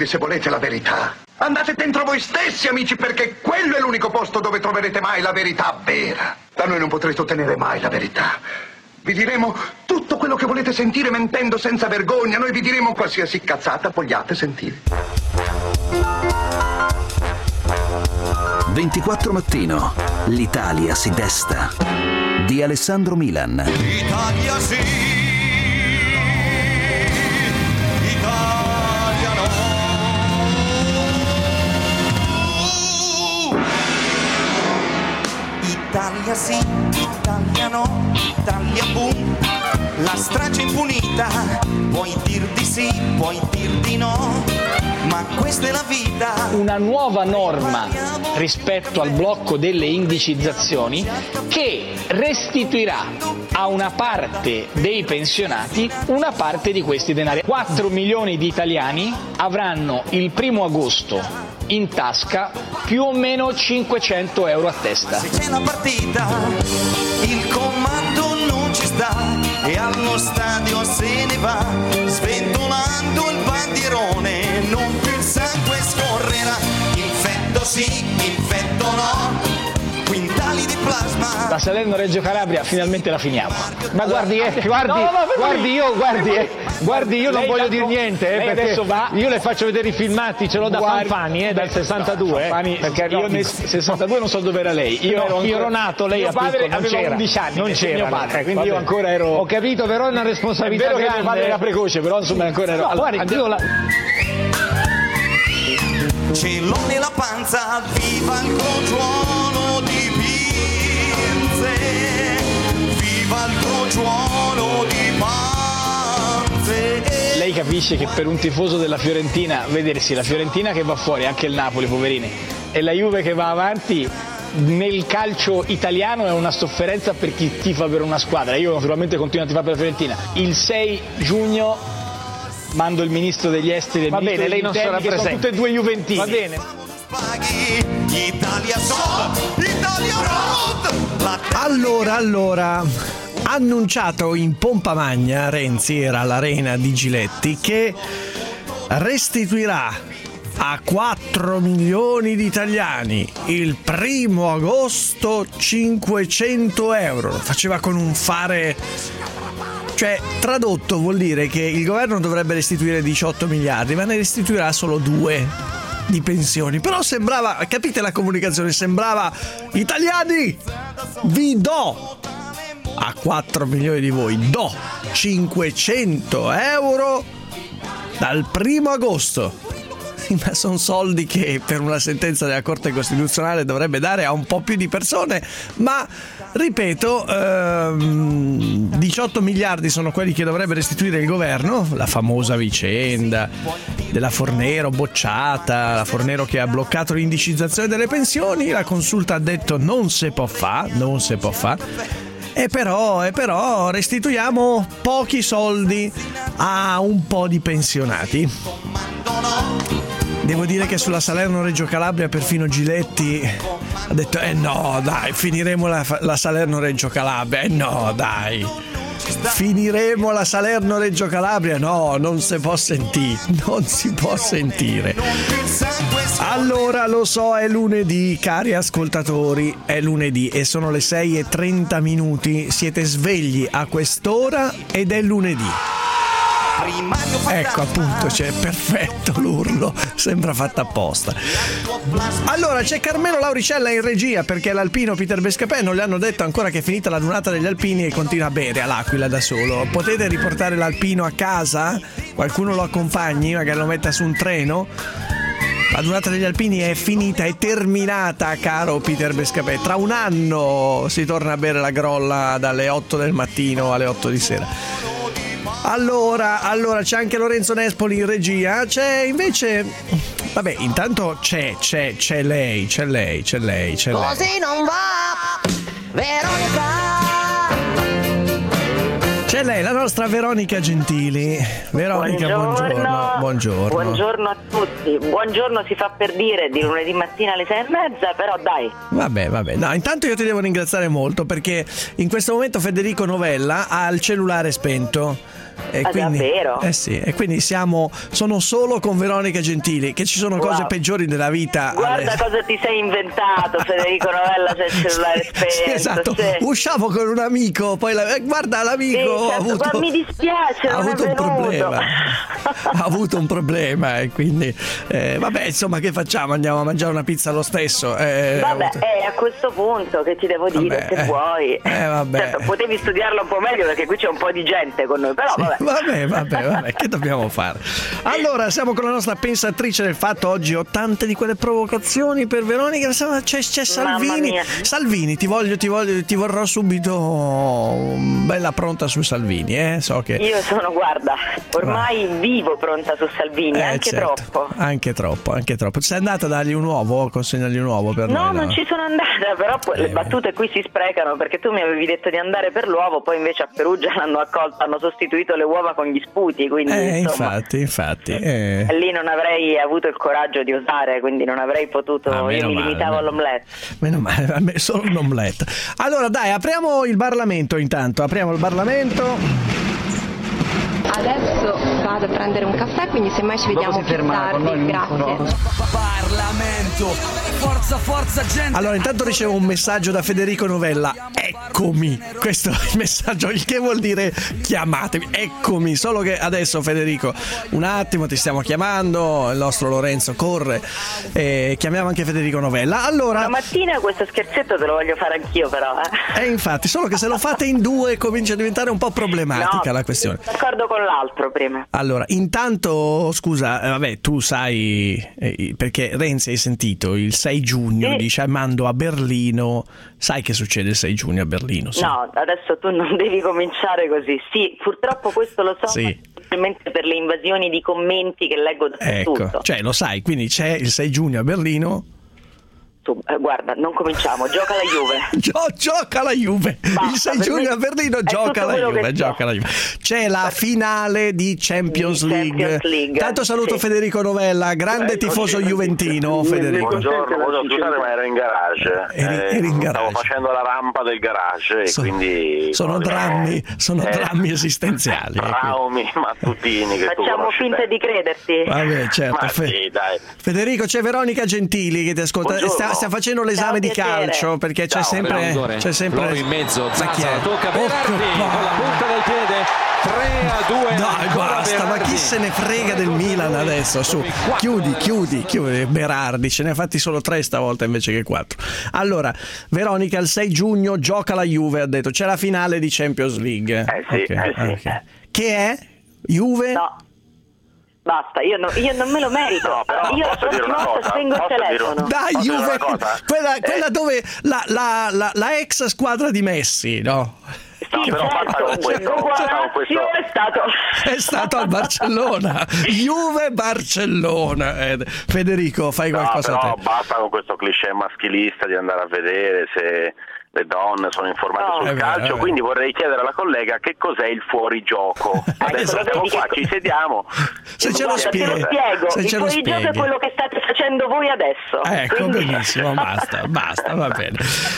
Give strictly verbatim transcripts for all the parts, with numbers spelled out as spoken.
Quindi se volete la verità, andate dentro voi stessi, amici, perché quello è l'unico posto dove troverete mai la verità vera. Da noi non potrete ottenere mai la verità. Vi diremo tutto quello che volete sentire mentendo senza vergogna. Noi vi diremo qualsiasi cazzata vogliate sentire. ventiquattro Mattino. L'Italia si desta. Di Alessandro Milan. Italia sì. Italia no. Italia sì, Italia no, Italia boom, la strage impunita, puoi dir di sì, puoi dir di no, ma questa è la vita. Una nuova norma rispetto al blocco delle indicizzazioni che restituirà a una parte dei pensionati una parte di questi denari. quattro milioni di italiani avranno il primo agosto in tasca più o meno cinquecento euro a testa. Se c'è la partita, il comando non ci sta e allo stadio se ne va, sventolando il bandierone, non più il sangue scorrerà, infetto sì, infetto no, quintali di plasma. La Salerno Reggio Calabria finalmente la finiamo. Ma guardi, eh, guardi, no, no, guardi io, guardi, eh, guardi io non lei voglio tanto, dire niente, eh, perché adesso va, io le faccio vedere i filmati, ce l'ho da guardi, Fanfani, eh, dal sessantadue, Fanfani, eh, perché io no, nel sessantadue non so dove era lei. Io no, ero, ancora, io ero nato, lei mio ha padre non aveva c'era, undici anni, non c'era, mio padre, eh, quindi io vabbè. ancora ero. Ho capito, però è una responsabilità È vero grande. che mio padre era precoce, però insomma ancora ero. No, allora, guardi, io la... Ce l'ho nella panza, viva il crogiuolo di Pinze, viva il crogiuolo di Panze. Lei capisce che per un tifoso della Fiorentina vedersi la Fiorentina che va fuori, anche il Napoli, poverini, e la Juve che va avanti nel calcio italiano è una sofferenza per chi tifa per una squadra. Io naturalmente continuo a tifare per la Fiorentina. Il sei giugno mando il ministro degli esteri e il Va ministro bene, lei non sarà che presente. sono tutte e due juventini. Va bene. Italia Sud, Italia Road. Allora, allora, annunciato in pompa magna, Renzi era all'arena di Giletti, che restituirà a quattro milioni di italiani il primo agosto cinquecento euro. Lo faceva con un fare... Cioè, tradotto vuol dire che il governo dovrebbe restituire diciotto miliardi, ma ne restituirà solo due di pensioni. Però sembrava, capite la comunicazione, sembrava: italiani, vi do a quattro milioni di voi, do cinquecento euro dal primo agosto. Ma sono soldi che per una sentenza della Corte Costituzionale dovrebbe dare a un po' più di persone, ma ripeto, ehm, diciotto miliardi sono quelli che dovrebbe restituire il governo. La famosa vicenda della Fornero bocciata, la Fornero che ha bloccato l'indicizzazione delle pensioni, la Consulta ha detto non si può fa, non si può fa. E però, e però restituiamo pochi soldi a un po' di pensionati. Devo dire che sulla Salerno Reggio Calabria perfino Giletti ha detto eh no dai, finiremo la, la Salerno Reggio Calabria, eh no dai, finiremo la Salerno Reggio Calabria, no, non si può sentire, non si può sentire. Allora, lo so, è lunedì, cari ascoltatori, è lunedì e sono le sei e trenta minuti, siete svegli a quest'ora ed è lunedì. Ecco appunto, c'è perfetto l'urlo, sembra fatta apposta. Allora c'è Carmelo Lauricella in regia, perché l'alpino Peter Bescapè non le hanno detto ancora che è finita la donata degli alpini e continua a bere all'Aquila da solo. Potete riportare l'alpino a casa? Qualcuno lo accompagni, magari lo metta su un treno? La donata degli alpini è finita, è terminata, caro Peter Bescapè. Tra un anno si torna a bere la grolla dalle otto del mattino alle otto di sera. Allora, allora c'è anche Lorenzo Nespoli in regia. C'è invece, vabbè, intanto c'è, c'è, c'è lei, c'è lei, c'è lei, c'è lei. Così non va, Veronica. C'è lei, la nostra Veronica Gentili. Veronica, buongiorno. Buongiorno. Buongiorno. Buongiorno a tutti. Buongiorno si fa per dire di lunedì mattina alle sei e mezza, però dai. Vabbè, vabbè. No, intanto io ti devo ringraziare molto, perché in questo momento Federico Novella ha il cellulare spento. E Ah, quindi, davvero? eh sì, e quindi siamo sono solo con Veronica Gentili, che ci sono cose Wow. peggiori nella vita. Guarda Ale- cosa ti sei inventato, Federico Novella, c'è il cellulare spento. Sì, esatto. sì. Usciamo con un amico, poi la- eh, guarda l'amico Sì, ha certo, avuto, ma mi dispiace, ha non è avuto un venuto. problema. Ha avuto un problema e quindi eh, vabbè, insomma, che facciamo? Andiamo a mangiare una pizza lo stesso. Eh, ha Vabbè, avuto- eh, a questo punto che ti devo dire, Vabbè, se eh. vuoi. Eh, vabbè. Certo, potevi studiarlo un po' meglio perché qui c'è un po' di gente con noi, però Sì, vabbè. vabbè, vabbè, vabbè, che dobbiamo fare? Allora, siamo con la nostra pensatrice del fatto. Oggi ho tante di quelle provocazioni per Veronica. Insomma, C'è, c'è Mamma Salvini. mia. Salvini, ti voglio, ti voglio, ti vorrò subito bella pronta su Salvini, eh? So che. Io sono, guarda, ormai vivo pronta su Salvini, Eh, anche certo. troppo. Anche troppo, anche troppo. Sei andata a dargli un uovo? Consegnargli un uovo per No, noi? non ci sono andata, però poi Eh, le battute qui si sprecano perché tu mi avevi detto di andare per l'uovo, poi invece a Perugia l'hanno accolto, hanno sostituito le uova con gli sputi, quindi Eh, insomma, infatti, infatti. eh. lì non avrei avuto il coraggio di osare, quindi non avrei potuto, Ah, io meno mi male, limitavo meno- all'omelette. Meno male, a me solo un omelette. Allora dai, apriamo il Parlamento intanto, apriamo il Parlamento. Adesso vado a prendere un caffè, quindi semmai ci vediamo più tardi. Grazie. Parlamento, forza, forza, gente. Allora intanto ricevo un messaggio da Federico Novella. Eccomi, questo è il messaggio, il che vuol dire chiamatemi, eccomi. Solo che adesso Federico, un attimo, ti stiamo chiamando, il nostro Lorenzo corre, e chiamiamo anche Federico Novella. Allora, Stamattina questo scherzetto te lo voglio fare anch'io però, eh. eh, infatti, solo che se lo fate in due comincia a diventare un po' problematica No, la questione. d'accordo con l'altro prima. Allora, intanto, scusa, eh, vabbè, tu sai, eh, perché Renzi hai sentito, il sei giugno Sì. dice mando a Berlino, sai che succede il sei giugno a Berlino? Sì. No, adesso tu non devi cominciare così. Sì, purtroppo questo lo so, Sì. semplicemente per le invasioni di commenti che leggo dappertutto. Ecco, cioè lo sai, quindi c'è il sei giugno a Berlino. Tu, eh, guarda, non cominciamo, gioca la Juve. Gio- gioca la Juve. Basta, il sei per giugno me a Berlino è gioca tutto la quello Juve, che so. gioca la Juve. C'è la finale di Champions Di League. Champions League, Tanto saluto sì. Federico Novella, grande Eccoci. tifoso juventino, Federico. Buongiorno, volevo scusare ma ero in garage. Eri- Eh, eri in garage. Stavo facendo la rampa del garage e So- quindi... sono diciamo, drammi, sono eh, drammi esistenziali. eh, Traumi mattutini che tu Facciamo conosci finta bene. di crederti. Vabbè, certo. Ma Fe- sì, dai. Federico, c'è Veronica Gentili che ti ascolta. Buongiorno. Sta, sta facendo l'esame Ciao, di piacere. calcio perché c'è Ciao, sempre. C'è sempre. Loro in mezzo, Ma chi Zaza è? la tocca Oh, Berardi che con la palle. punta del piede, tre a due. Dai, ancora basta, ma Berardi. chi se ne frega del Milan adesso? Su, chiudi, chiudi, chiudi. Berardi, ce ne ha fatti solo tre stavolta invece che quattro. Allora, Veronica, il sei giugno gioca la Juve, ha detto. C'è la finale di Champions League. Eh sì, Ok, eh sì. ok. Che è? Juve? No. Basta, io, no- io non me lo merito. No, però io la posso dire prossima una volta cosa? spengo il Posso dire telefono. una- Dai, Posso dire Juve, una cosa? quella, Eh. quella dove la, la, la, la ex squadra di Messi, no? No, Sì, però basta certo, con questo, con basta con Lazio questo. è stato... È stato al Barcellona. Juve Barcellona. Eh, Federico, fai No, qualcosa però a te. basta con questo cliché maschilista di andare a vedere se le donne sono informate No. sul Eh beh, calcio, eh beh. quindi vorrei chiedere alla collega che cos'è il fuorigioco. Adesso esatto. siamo qua, ci sediamo. Se e ce lo guarda, Te lo spieghi. spiego, Se il ce lo fuorigioco è spieghi. quello che state facendo voi adesso. Ecco, Quindi- benissimo, basta, basta, va bene.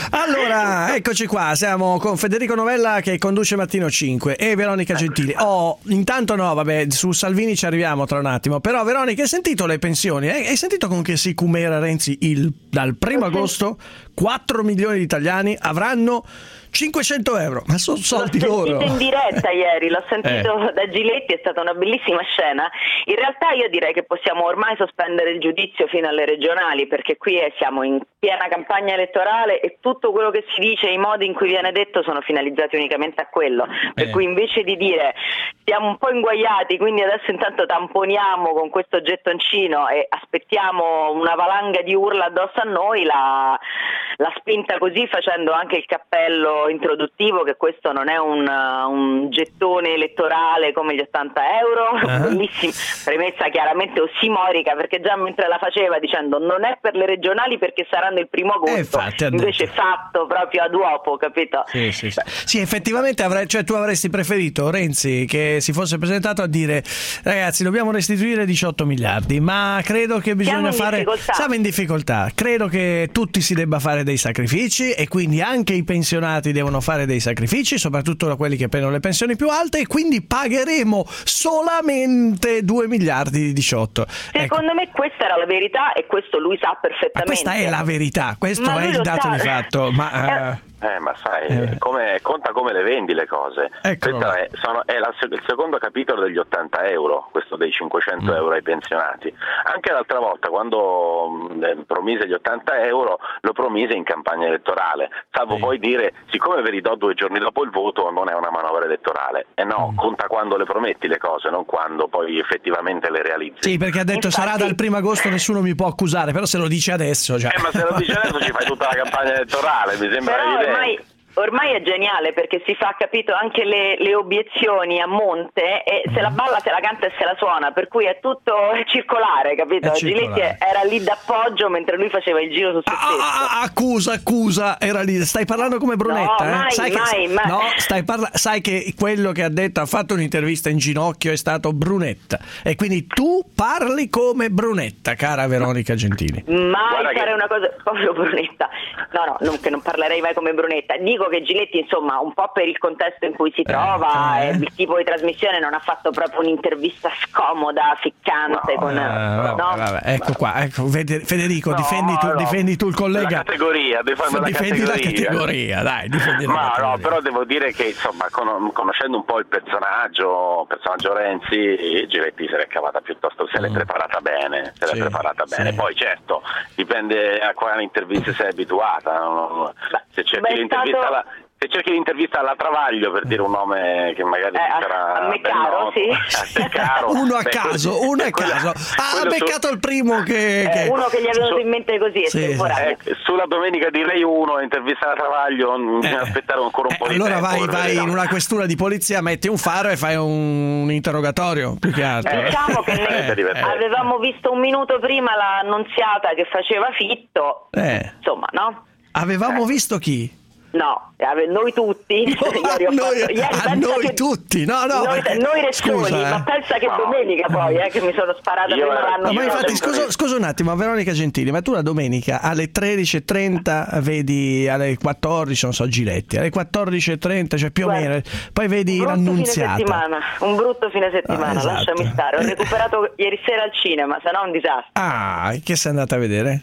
Allora, eccoci qua, siamo con Federico Novella che conduce Mattino cinque e Veronica Gentili. Oh, intanto no, vabbè, su Salvini ci arriviamo tra un attimo, però Veronica, hai sentito le pensioni? Eh? Hai sentito con che si cumera Renzi il, dal primo agosto? quattro milioni di italiani avranno cinquecento euro, ma sono soldi L'ho loro. sentito in diretta ieri, l'ho sentito Eh. da Giletti, è stata una bellissima scena. In realtà io direi che possiamo ormai sospendere il giudizio fino alle regionali, perché qui è- siamo in piena campagna elettorale e tutto quello che si dice, i modi in cui viene detto sono finalizzati unicamente a quello. Per Eh. cui invece di dire siamo un po' inguaiati, quindi adesso intanto tamponiamo con questo gettoncino e aspettiamo una valanga di urla addosso a noi, la, la spinta così facendo anche il cappello introduttivo che questo non è un, un gettone elettorale come gli ottanta euro, Ah. bellissima premessa chiaramente ossimorica, perché già mentre la faceva dicendo non è per le regionali perché saranno il primo agosto, eh, infatti, invece fatto proprio ad uopo, capito? Sì, sì, sì. Sì, effettivamente avrei, cioè, tu avresti preferito Renzi che si fosse presentato a dire ragazzi dobbiamo restituire diciotto miliardi, ma credo che bisogna siamo fare in siamo in difficoltà, credo che tutti si debba fare dei sacrifici e quindi anche i pensionati devono fare dei sacrifici, soprattutto da quelli che prendono le pensioni più alte, e quindi pagheremo solamente due miliardi di diciotto. Secondo ecco. me questa era la verità e questo lui sa perfettamente. Ma questa è la verità, questo ma è il dato sa. di fatto, ma eh. Eh, ma sai, eh. come, conta come le vendi le cose. Questo è, sono, è la, il secondo capitolo degli ottanta euro, questo dei cinquecento mm. euro ai pensionati. Anche l'altra volta, quando mh, promise gli ottanta euro, lo promise in campagna elettorale, salvo sì. poi dire, siccome ve li do due giorni dopo il voto, non è una manovra elettorale. E eh no, mm. conta quando le prometti le cose, non quando poi effettivamente le realizzi. Sì, perché ha detto Infatti... sarà dal primo agosto, nessuno mi può accusare, però se lo dice adesso... Cioè... Eh, ma se lo dice adesso ci fai tutta la campagna elettorale, mi sembra però evidente. Ormai, ormai è geniale perché si fa, capito, anche le, le obiezioni a monte e se la balla, se la canta e se la suona, per cui è tutto circolare, capito? Giletti era lì d'appoggio mentre lui faceva il giro su se stesso. Ah, accusa, accusa, era lì. Stai parlando come Brunetta, no, eh? mai, sai mai, che, mai. No, stai parla- sai che quello che ha detto, ha fatto un'intervista in ginocchio, è stato Brunetta. E quindi tu parli come Brunetta, cara Veronica Gentili. Mai Guarda fare che... una cosa proprio Brunetta. No, no, non, che non parlerei mai come Brunetta. Dico che Giletti, insomma, un po' per il contesto in cui si trova eh, eh. e il tipo di trasmissione, non ha fatto proprio un'intervista scomoda, ficcante. No, con, eh, vabbè, no? vabbè, ecco qua, ecco, Federico, no, difendi, tu, no. difendi tu il collega. La categoria, difendi, difendi la la categoria, categoria dai, difendi la ma categoria. no, però devo dire che insomma, con, conoscendo un po' il personaggio, il personaggio Renzi, Giletti se l'è cavata piuttosto, se l'è mm. preparata bene, se l'è sì, preparata bene. sì. Poi certo, dipende a quale intervista sei abituata, no? Se cerchi Beh, l'intervista stato... alla... Se cerchi l'intervista alla Travaglio, per dire un nome che magari eh, sarà a me caro, sì. a caro, uno a beh, caso, uno a quella, caso. Ah, ha beccato su... il primo che, che... Eh, uno che gli è venuto su... in mente così, sì, estemporaneo. Eh, sulla domenica di Rai uno, intervista alla Travaglio, bisogna eh, aspettare ancora un eh, po' di allora tempo. Allora vai, vai in una questura di polizia, metti un faro e fai un, un interrogatorio, più che altro. Eh, diciamo che ne... eh, avevamo visto un minuto prima l'annunziata che faceva Fitto, eh. insomma, no? Avevamo eh. visto chi? No, noi tutti. No, ieri ho noi, fatto, ieri a noi che, tutti, no, no. Noi, perché, noi restoni, scusa, ma pensa che no. domenica poi, eh, che mi sono sparata io prima l'anno. No, ma infatti, sempre... scusa, scusa un attimo, Veronica Gentili, ma tu la domenica alle tredici e trenta vedi, alle quattordici, non so, Giletti, alle quattordici e trenta, cioè più Guarda, o meno, poi vedi un l'annunziata. Fine settimana, un brutto fine settimana, ah, esatto. lasciami stare. Ho recuperato ieri sera al cinema, se no un disastro. Ah, che sei andata a vedere?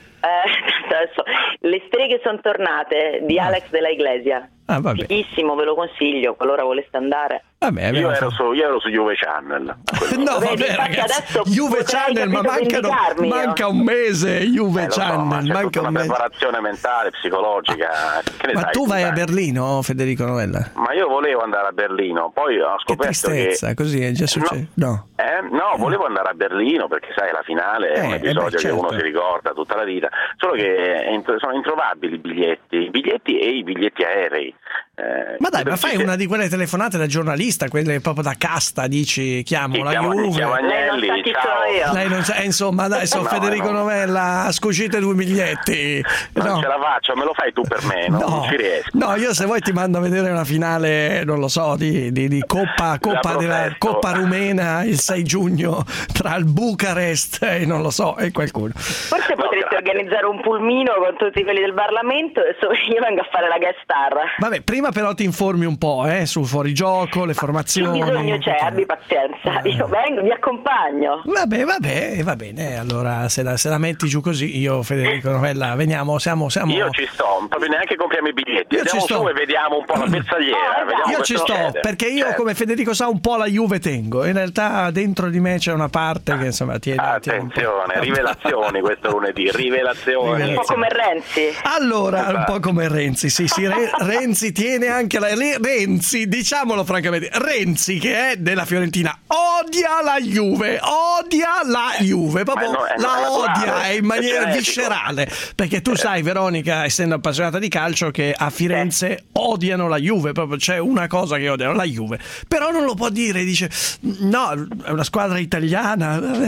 Eh, adesso, Le streghe sono tornate di Alex della Iglesia. Ah, vabbè. Fighissimo, ve lo consiglio qualora voleste andare. Vabbè, io, ero fatto... su, io ero su Juve Channel. No, Vedi, vabbè, ragazzi, Juve Channel, ma mancano, manca un mese. Juve eh, so, Channel, c'è manca tutta un una mese. preparazione mentale, psicologica. Che ne ma sai, tu vai sai? a Berlino, Federico Novella? Ma io volevo andare a Berlino, poi ho scoperto che tristezza, che... così è già successo. No, no. Eh, no volevo andare a Berlino perché sai la finale è eh, un episodio eh beh, certo. che uno si ricorda tutta la vita, solo che sono introvabili i biglietti, i biglietti e i biglietti aerei. Eh, ma dai, ma fai che... una di quelle telefonate da giornalista, quelle proprio da casta, dici chiamo sì, la chiamo, Juve. chiamo Agnelli, lei non ciao. io. Lei non sa, eh, insomma, dai, sono no, Federico no. Novella, scucite due biglietti. Non no. ce la faccio, me lo fai tu per me, no? No, non ci riesco. no, io se vuoi ti mando a vedere una finale, non lo so, di, di, di Coppa, Coppa, della, Coppa Rumena il sei giugno tra il Bucarest e non lo so, e qualcuno. Forse no, potreste grazie. organizzare un pulmino con tutti quelli del Parlamento e io vengo a fare la guest star. Vabbè, prima però ti informi un po', eh, sul fuorigioco, le formazioni. Che bisogno c'è, abbi pazienza. Io vengo, vi accompagno. Vabbè, vabbè, va bene. Allora, se la, se la metti giù così, io, Federico Novella, veniamo, siamo, siamo... Io ci sto, proprio neanche compriamo i biglietti. Io Andiamo ci sto. su e vediamo un po' la bersagliera. Ah, vediamo Io ci sto, succede. perché io, certo. come Federico sa, un po' la Juve tengo. In realtà dentro di me c'è una parte che insomma tiene. Attenzione, rivelazioni questo lunedì, rivelazioni. Un po' come Renzi. Allora, Esatto. un po' come Renzi, sì, sì, Re- Renzi tiene anche la Renzi, diciamolo francamente, Renzi che è della Fiorentina odia la Juve, odia la Juve, proprio no, è- la è odia naturale, in maniera è genetico. viscerale, perché tu sai, Veronica, essendo appassionata di calcio, che a Firenze odiano la Juve, proprio c'è una cosa che odiano, la Juve, però non lo può dire, dice no, è una squadra italiana,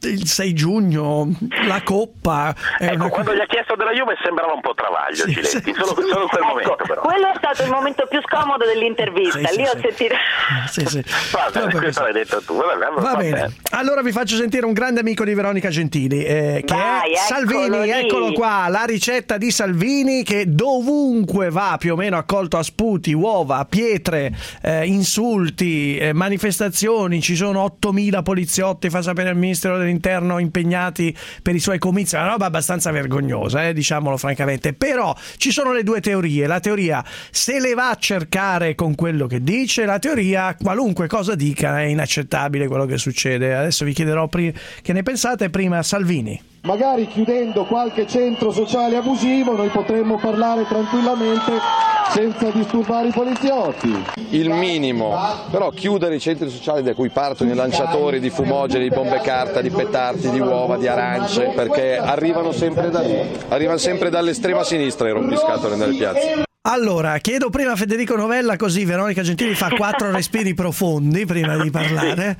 il sei giugno, la Coppa. Ecco, una... quando gli ha chiesto della Juve sembrava un po' travaglio, sì, Giletti, sì, solo, solo in quel ecco, momento però. Quello è stato il momento più scomodo dell'intervista, sì, lì sì, ho sentito... Sì, sì. Vabbè, questo l'hai detto tu. Vabbè, va, va bene. bene, allora vi faccio sentire un grande amico di Veronica Gentili, eh, che Vai, è Salvini, lì. eccolo qua, la ricetta di Salvini che dovunque va più o meno ha colto a sputi, uova, pietre, eh, insulti, eh, manifestazioni, ci sono ottomila poliziotti, fa sapere il Ministero dell'Interno, impegnati per i suoi comizi, una roba abbastanza vergognosa, eh, diciamolo francamente, però ci sono le due teorie, la teoria se le va a cercare con quello che dice, la teoria qualunque cosa dica è inaccettabile quello che succede. Adesso vi chiederò pri- che ne pensate, prima Salvini. Magari chiudendo qualche centro sociale abusivo noi potremmo parlare tranquillamente senza disturbare i poliziotti. Il minimo, però chiudere i centri sociali da cui partono i lanciatori di fumogeni, di bombe carta, di petardi, di uova, di arance, perché arrivano sempre da lì, arrivano sempre dall'estrema sinistra i rompiscatole nelle piazze. Allora, chiedo prima a Federico Novella, così Veronica Gentili fa quattro respiri profondi prima di parlare.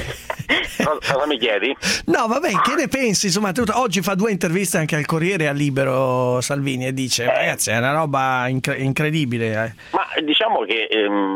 Cosa mi chiedi? No, vabbè, che ne pensi? Insomma, oggi fa due interviste anche al Corriere e al Libero Salvini e dice, eh. ragazzi, è una roba incre- incredibile. Eh. Ma diciamo che,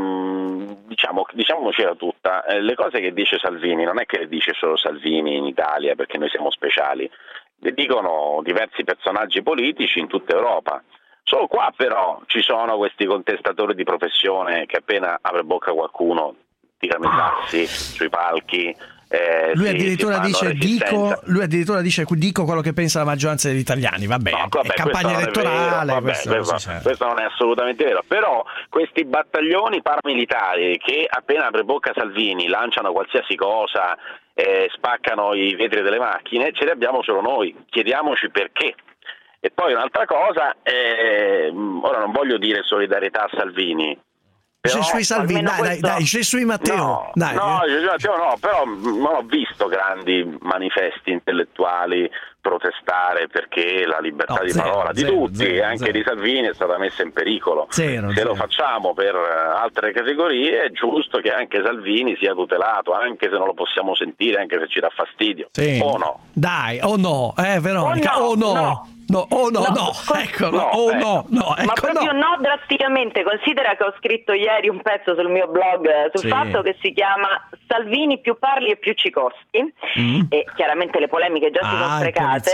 ehm, diciamo, diciamocela tutta, eh, le cose che dice Salvini non è che le dice solo Salvini in Italia, perché noi siamo speciali, le dicono diversi personaggi politici in tutta Europa. Solo qua però ci sono questi contestatori di professione che appena apre bocca qualcuno tirano i sassi sui palchi. Eh, lui, si, addirittura si dice, dico, lui addirittura dice dico quello che pensa la maggioranza degli italiani. Vabbè, no, vabbè, è campagna elettorale. Vabbè, questo, questo, questo non è assolutamente vero. Però questi battaglioni paramilitari che appena apre bocca Salvini lanciano qualsiasi cosa, eh, spaccano i vetri delle macchine, ce li abbiamo solo noi. Chiediamoci perché. E poi un'altra cosa, eh, ora non voglio dire solidarietà a Salvini. C'è sui Salvini, dai, questo... dai, dai, c'è sui Matteo. No, dai. no, Matteo no, però non ho visto grandi manifesti intellettuali protestare perché la libertà no, di zero, parola di zero, tutti zero, e anche zero. di Salvini è stata messa in pericolo. Zero, Se zero. lo facciamo per altre categorie è giusto che anche Salvini sia tutelato, anche se non lo possiamo sentire, anche se ci dà fastidio. Sì. O no? Dai, o no, eh Veronica, o no. O no. no. No, oh no, no, no, ecco, no, oh no, no, ecco, ma proprio no. no drasticamente. Considera che ho scritto ieri un pezzo sul mio blog sul sì. fatto che si chiama Salvini più parli e più ci costi, mm. e chiaramente le polemiche già si sono ah, sprecate,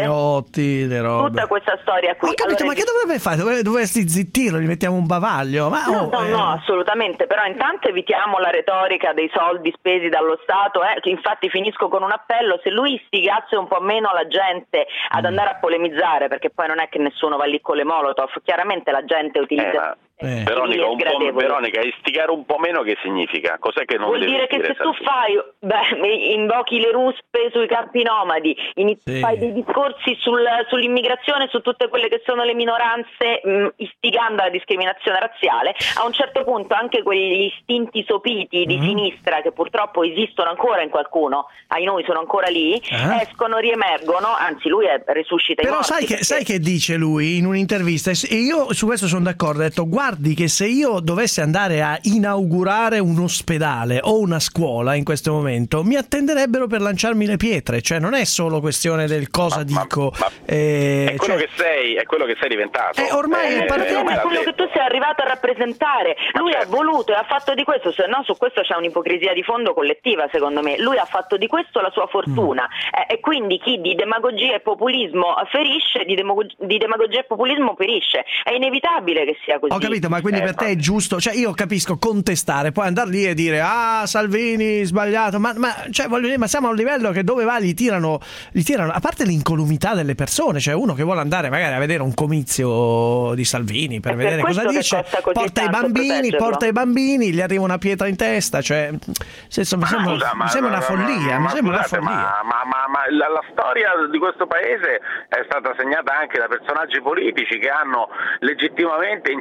le robe. Tutta questa storia qui. Ho capito, allora, ma che dovrebbe fare? Dovrebbe, dovresti zittirlo, gli mettiamo un bavaglio? Ma, no, oh, no, eh. no, assolutamente, però intanto evitiamo la retorica dei soldi spesi dallo Stato, eh, che infatti finisco con un appello: se lui istigasse un po' meno la gente ad mm. andare a polemizzare, perché poi non è che nessuno va lì con le molotov, chiaramente la gente utilizza eh, Eh. Veronica, un po', Veronica, istigare un po' meno che significa? Cos'è che non vuol devi dire che dire, se tu fai, beh, invochi le ruspe sui campi nomadi, inizi, sì. fai dei discorsi sul, sull'immigrazione, su tutte quelle che sono le minoranze, mh, istigando alla discriminazione razziale, a un certo punto anche quegli istinti sopiti di mm-hmm. sinistra, che purtroppo esistono ancora in qualcuno, ai noi sono ancora lì, eh? escono, riemergono, anzi lui è, resuscita però i morti. Però sai, perché... sai che dice lui in un'intervista, e io su questo sono d'accordo, ha detto: guardi che se io dovessi andare a inaugurare un ospedale o una scuola in questo momento mi attenderebbero per lanciarmi le pietre, cioè non è solo questione del cosa ma, dico ma, ma eh, è quello cioè, che sei, è quello che sei diventato, eh, ormai eh, è partito, è quello che tu sei arrivato a rappresentare. Lui certo. ha voluto e ha fatto di questo, se no su questo c'è un'ipocrisia di fondo collettiva secondo me, lui ha fatto di questo la sua fortuna mm. eh, e quindi chi di demagogia e populismo ferisce, di, demag- di demagogia e populismo perisce, è inevitabile che sia così. Ho capito, ma quindi eh, per te è giusto, cioè io capisco contestare, poi andare lì e dire ah Salvini sbagliato, ma, ma, cioè, voglio dire, ma siamo a un livello che dove va gli tirano, gli tirano, a parte l'incolumità delle persone, cioè uno che vuole andare magari a vedere un comizio di Salvini per, per vedere cosa dice, porta i bambini, porta i bambini, gli arriva una pietra in testa, cioè senso, mi sembra, scusa, mi sembra ma, una follia, ma, mi sembra scusate, una follia. Ma, ma, ma, ma la, la storia di questo paese è stata segnata anche da personaggi politici che hanno legittimamente incitato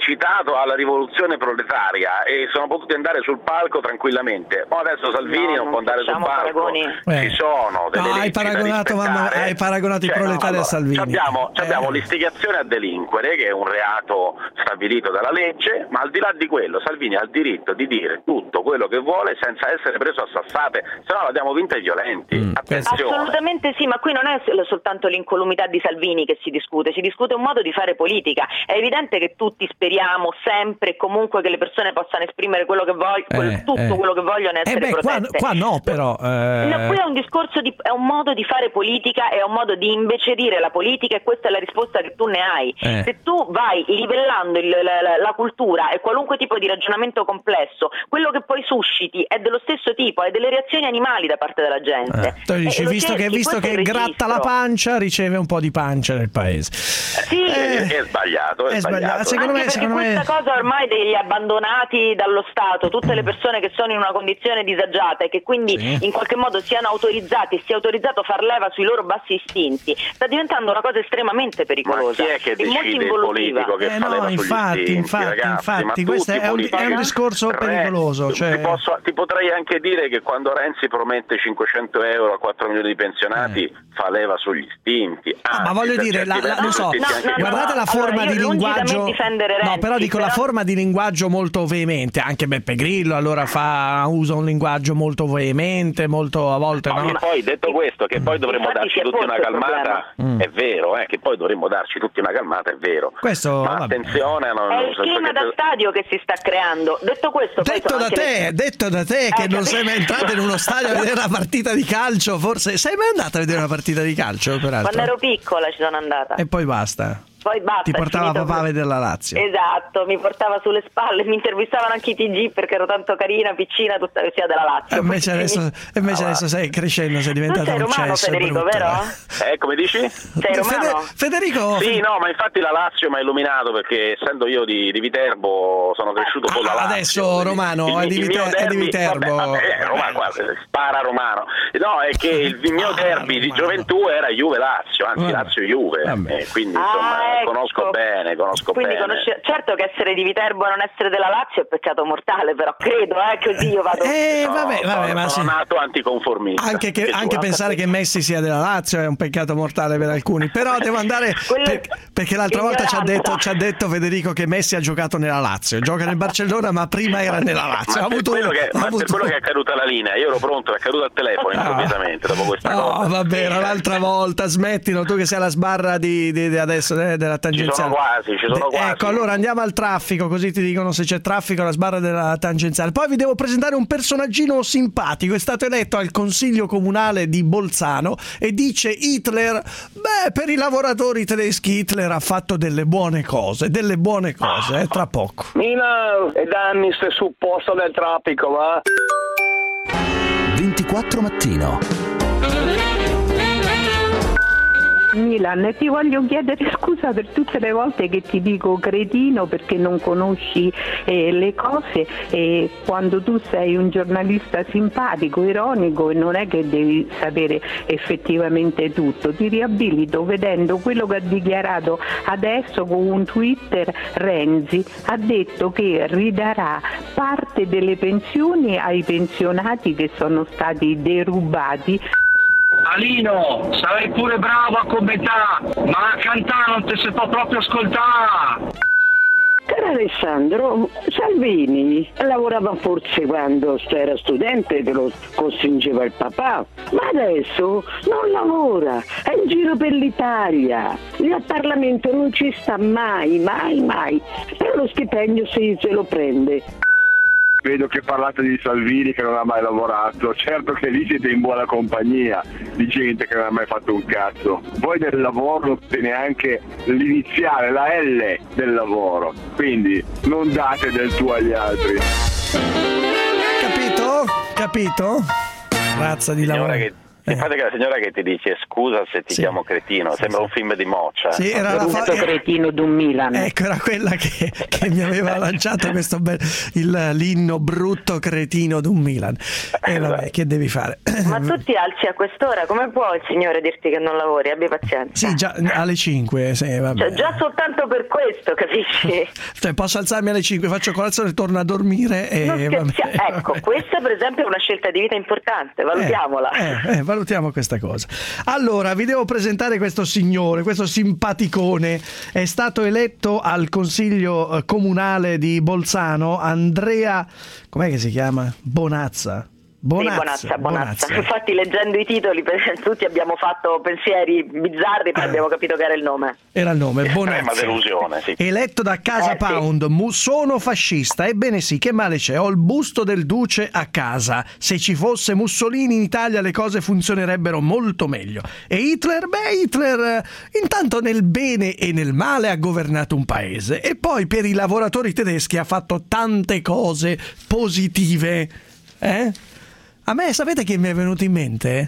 partecipato alla rivoluzione proletaria e sono potuti andare sul palco tranquillamente. Ma adesso Salvini no, non, non può andare sul palco. Paragoni. Eh. Ci sono delle no, leggi hai paragonato, mamma, hai paragonato cioè, i proletari no, allora, a Salvini. Abbiamo, eh. abbiamo l'istigazione a delinquere, che è un reato stabilito dalla legge, ma al di là di quello Salvini ha il diritto di dire tutto quello che vuole senza essere preso a sassate, se no l'abbiamo vinta ai violenti. Mm. Assolutamente sì, ma qui non è soltanto l'incolumità di Salvini che si discute, si discute un modo di fare politica. È evidente che tutti speriamo sempre e comunque che le persone possano esprimere quello che vogliono, eh, tutto eh. quello che vogliono, essere eh beh, protette. Qua, qua no, però. Eh... No, qui è un discorso di, è un modo di fare politica, è un modo di imbecerire la politica, e questa è la risposta che tu ne hai. Eh. Se tu vai livellando il, la, la cultura e qualunque tipo di ragionamento complesso, quello che poi susciti è dello stesso tipo, è delle reazioni animali da parte della gente. Eh. Tu dici, e visto cerchi, che, visto che gratta la pancia, riceve un po' di pancia nel paese. Sì, eh, è sbagliato. È, è sbagliato. Secondo me, secondo questa me... cosa ormai degli abbandonati dallo Stato, tutte le persone che sono in una condizione disagiata e che quindi sì. in qualche modo siano autorizzati, sia autorizzato a far leva sui loro bassi istinti, sta diventando una cosa estremamente pericolosa. Ma chi è che decide il politico che eh fa no, leva infatti, sugli infatti, istinti, infatti, ragazzi, questo è un, è un discorso Re, pericoloso. Cioè... Ti, posso, ti potrei anche dire che quando Renzi promette cinquecento euro a quattro milioni di pensionati eh. fa leva sugli istinti. Ah, ma voglio dire, la, la, non so, no, no, guardate no, la forma allora, di linguaggio. Renzi, no, però dico però... la forma di linguaggio molto veemente. Anche Beppe Grillo allora fa usa un linguaggio molto veemente, molto a volte. No, no? Che poi detto questo, che poi dovremmo Infatti darci tutti una calmata, mm. è vero, eh, che poi dovremmo darci tutti una calmata, è vero. Questo, ma vabbè. attenzione, non, è non il clima da stadio che si sta creando. Detto questo, detto da te, le... detto da te che eh, non capito. sei mai entrato in uno stadio a vedere una partita di calcio, forse sei mai andata a vedere una partita di calcio? Peraltro? Quando ero piccola ci sono andata. E poi basta. Poi basta, ti portava papà a vedere la Lazio. Esatto, mi portava sulle spalle, mi intervistavano anche i T G perché ero tanto carina, piccina, tutta vestita della Lazio. E invece adesso, invece ah, adesso sei crescendo, sei diventata sei un romano, cesso. Federico, brutto, vero? Eh? eh, come dici? Sei romano? Federico? Sì, no, ma infatti la Lazio mi ha illuminato perché essendo io di, di Viterbo sono cresciuto con ah, la Lazio. Adesso romano, è di, Viter- derby, è di Viterbo. Vabbè, vabbè, Roma, guarda, spara romano. No, è che il, il mio derby di gioventù era Juve-Lazio, anzi Lazio-Juve, eh, quindi insomma ah, ecco. conosco bene. Conosco Quindi bene. Conosce... certo che essere di Viterbo e non essere della Lazio è peccato mortale, però credo, eh, così io vado. Eh, no, vabbè, vabbè, sono, ma sono sì. nato anticonformista. Anche, che, anche pensare che Messi sia della Lazio è un peccato mortale per alcuni, però devo andare per, perché l'altra volta ci ha, detto, ci ha detto Federico che Messi ha giocato nella Lazio, gioca nel Barcellona ma prima era nella Lazio. Ma ha per avuto, quello, che, ha ma avuto... per quello che è caduta la linea, io ero pronto, è caduto al telefono improvvisamente dopo questa no, cosa. No, vabbè, era l'altra volta, smettilo, tu che sei alla sbarra di, di, di adesso eh, della tangenziale. Ci sono quasi, ci sono quasi. Ecco, allora andiamo al traffico, così ti dicono se c'è traffico alla sbarra della tangenziale. Poi vi devo presentare un personaggino simpatico, è stato eletto al Consiglio Comunale di Bolzano e dice Hitler, beh, per i lavoratori tedeschi Hitler ha fatto delle buone cose, delle buone cose, eh, tra poco. Mina e Danni stai sul posto del traffico, va? ventiquattro mattino. Milan, ti voglio chiedere scusa per tutte le volte che ti dico cretino perché non conosci eh, le cose e quando tu sei un giornalista simpatico, ironico e non è che devi sapere effettivamente tutto, ti riabilito vedendo quello che ha dichiarato adesso con un Twitter. Renzi ha detto che ridarà parte delle pensioni ai pensionati che sono stati derubati. Alino, sarai pure bravo a commentare, ma a cantare non ti si può proprio ascoltare. Caro Alessandro, Salvini lavorava forse quando era studente che lo costringeva il papà, ma adesso non lavora, è in giro per l'Italia, al Parlamento non ci sta mai, mai, mai, però lo stipendio se, se lo prende. Vedo che parlate di Salvini che non ha mai lavorato, certo che lì siete in buona compagnia di gente che non ha mai fatto un cazzo. Voi del lavoro non avete neanche l'iniziale, la L del lavoro, quindi non date del tuo agli altri. Capito? Capito? Razza di lavoro. Simpatico la signora che ti dice scusa se ti Sì. chiamo cretino, Sì, sembra sì. un film di Moccia. Sì, era la fa- Brutto cretino d'un Milan. Ecco, era quella che, che mi aveva lanciato questo bel, il, l'inno brutto cretino d'un Milan. E vabbè, che devi fare? Ma tu ti alzi a quest'ora, come può il signore dirti che non lavori? Abbi pazienza. Sì, già alle cinque, sì, vabbè. Cioè, già soltanto per questo, capisci? Cioè, posso alzarmi alle cinque, faccio colazione, torno a dormire e Non vabbè. scherzia- ecco, questa per esempio è una scelta di vita importante, valutiamola. Eh, eh, valutiamo questa cosa. Allora, vi devo presentare questo signore, questo simpaticone. È stato eletto al consiglio eh, comunale di Bolzano, Andrea, com'è che si chiama? Bonazza. Bonazza, sì, Bonazza, Bonazza. Bonazza. Infatti leggendo i titoli tutti abbiamo fatto pensieri bizzarri, poi abbiamo capito che era il nome. Era il nome, Bonazza. Ma delusione, sì. Eletto da Casa Eh, sì. Pound, mu- sono fascista. Ebbene sì, che male c'è? Ho il busto del duce a casa. Se ci fosse Mussolini in Italia le cose funzionerebbero molto meglio. E Hitler? Beh, Hitler eh, intanto nel bene e nel male ha governato un paese. E poi per i lavoratori tedeschi ha fatto tante cose positive. Eh? A me sapete che mi è venuto in mente?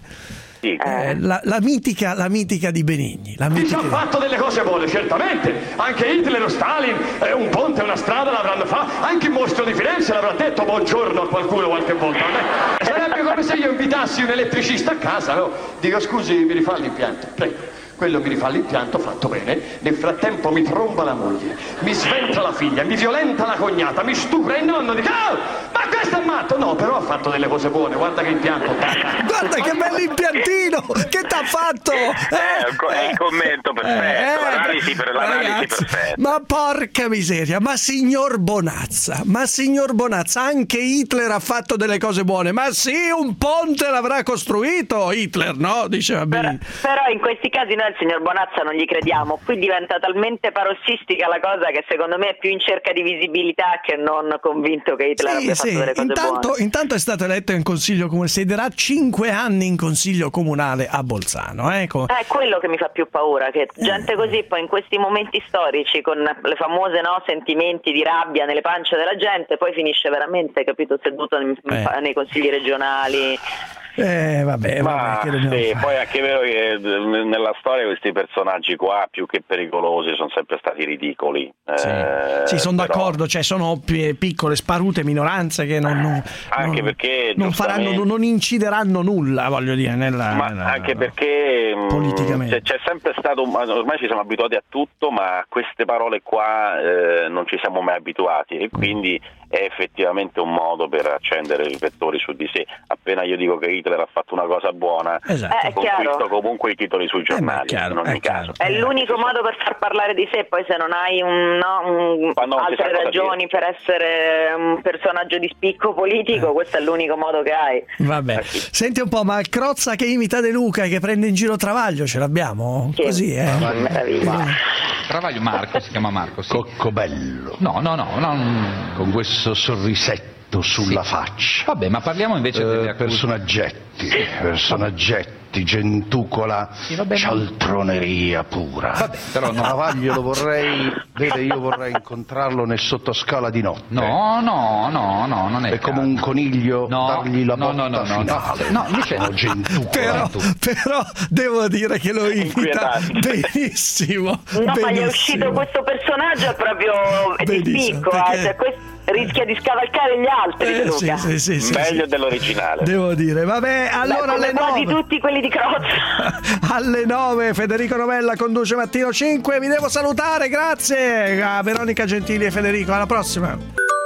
Eh, la, la mitica la mitica di Benigni. La Ci mitica... ha fatto delle cose buone, certamente. Anche Hitler o Stalin, eh, un ponte, una strada l'avranno fatto. Anche il mostro di Firenze l'avrà detto buongiorno a qualcuno qualche volta. A me sarebbe come se io invitassi un elettricista a casa, no? Dico scusi, mi rifà l'impianto, prego. Quello mi rifà l'impianto, fatto bene. Nel frattempo mi tromba la moglie, mi sventa la figlia, mi violenta la cognata, mi stupra il nonno. Dico, oh, ma questo è matto! No, però ha fatto delle cose buone, guarda che impianto. Guarda che bell'impiantino che t'ha fatto! Eh, è il commento perfetto, l'analisi, per, l'analisi ragazzi, perfetta. ma porca miseria, ma signor Bonazza, ma signor Bonazza, anche Hitler ha fatto delle cose buone, ma sì, un ponte l'avrà costruito Hitler, no? Diceva bene. Però in questi casi noi al signor Bonazza non gli crediamo, qui diventa talmente parossistica la cosa che secondo me è più in cerca di visibilità che non convinto che Hitler Sì, abbia fatto sì, delle cose intanto, buone. intanto è stato eletto in consiglio comunale, siederà cinque anni in consiglio comunale a Bolzano. Ecco. È quello che mi fa più paura, che gente così poi in questi momenti storici con le famose no, sentimenti di rabbia nelle pance della gente poi finisce veramente, capito, seduto in- Eh. nei consigli regionali. Eh, vabbè, Ma vabbè, che dobbiamo sì, fare? poi è anche vero che eh, nella storia questi personaggi qua, più che pericolosi, sono sempre stati ridicoli. Sì, Eh, sì, sono però- d'accordo, cioè sono pi- piccole sparute minoranze che non, non, Anche non- perché non faranno, giustamente- non incideranno nulla, voglio dire, nella, Ma nella- anche perché mh, politicamente. c'è, c'è sempre stato, un- ormai ci siamo abituati a tutto, ma a queste parole qua eh, non ci siamo mai abituati e quindi è effettivamente un modo per accendere i riflettori su di sé. Appena io dico che Hitler ha fatto una cosa buona, Esatto. Eh, è conquisto chiaro. comunque i titoli sui giornali, chiaro, in ogni è caso. È l'unico modo per far parlare di sé, poi se non hai un, no, un- Ma non si sa altre cosa ragioni per essere un personaggio di spicco politico, questo è l'unico modo che hai. Vabbè, senti un po', ma il Crozza che imita De Luca e che prende in giro Travaglio ce l'abbiamo? Sì. Così, eh? Meraviglia. Travaglio Marco, si chiama Marco, sì. Coccobello. No, no, no, no. Con questo sorrisetto sulla faccia. Vabbè, ma parliamo invece Eh, delle accuse. personaggetti, personaggetti, gentucola, cialtroneria pura. Vabbè, però no. Travaglio lo vorrei, vede, io vorrei incontrarlo nel sottoscala di notte. No, no, no, no, non è E come un coniglio No, dargli la no, botta no, no, no, finale. no, invece- Oh, gentucola. Però, però devo dire che lo imita Inquietante. benissimo. No, ma gli è benissimo. uscito questo personaggio è proprio di Benissimo, spicco, perché- eh, cioè, questo rischia di scavalcare gli altri, Eh, De sì, Luca. sì, sì, sì, Meglio sì. dell'originale. Devo dire, vabbè, allora Beh, alle come quasi nove. tutti quelli di Crozza. Alle nove Federico Novella conduce Mattino cinque. Vi devo salutare, grazie a Veronica Gentili e Federico. Alla prossima.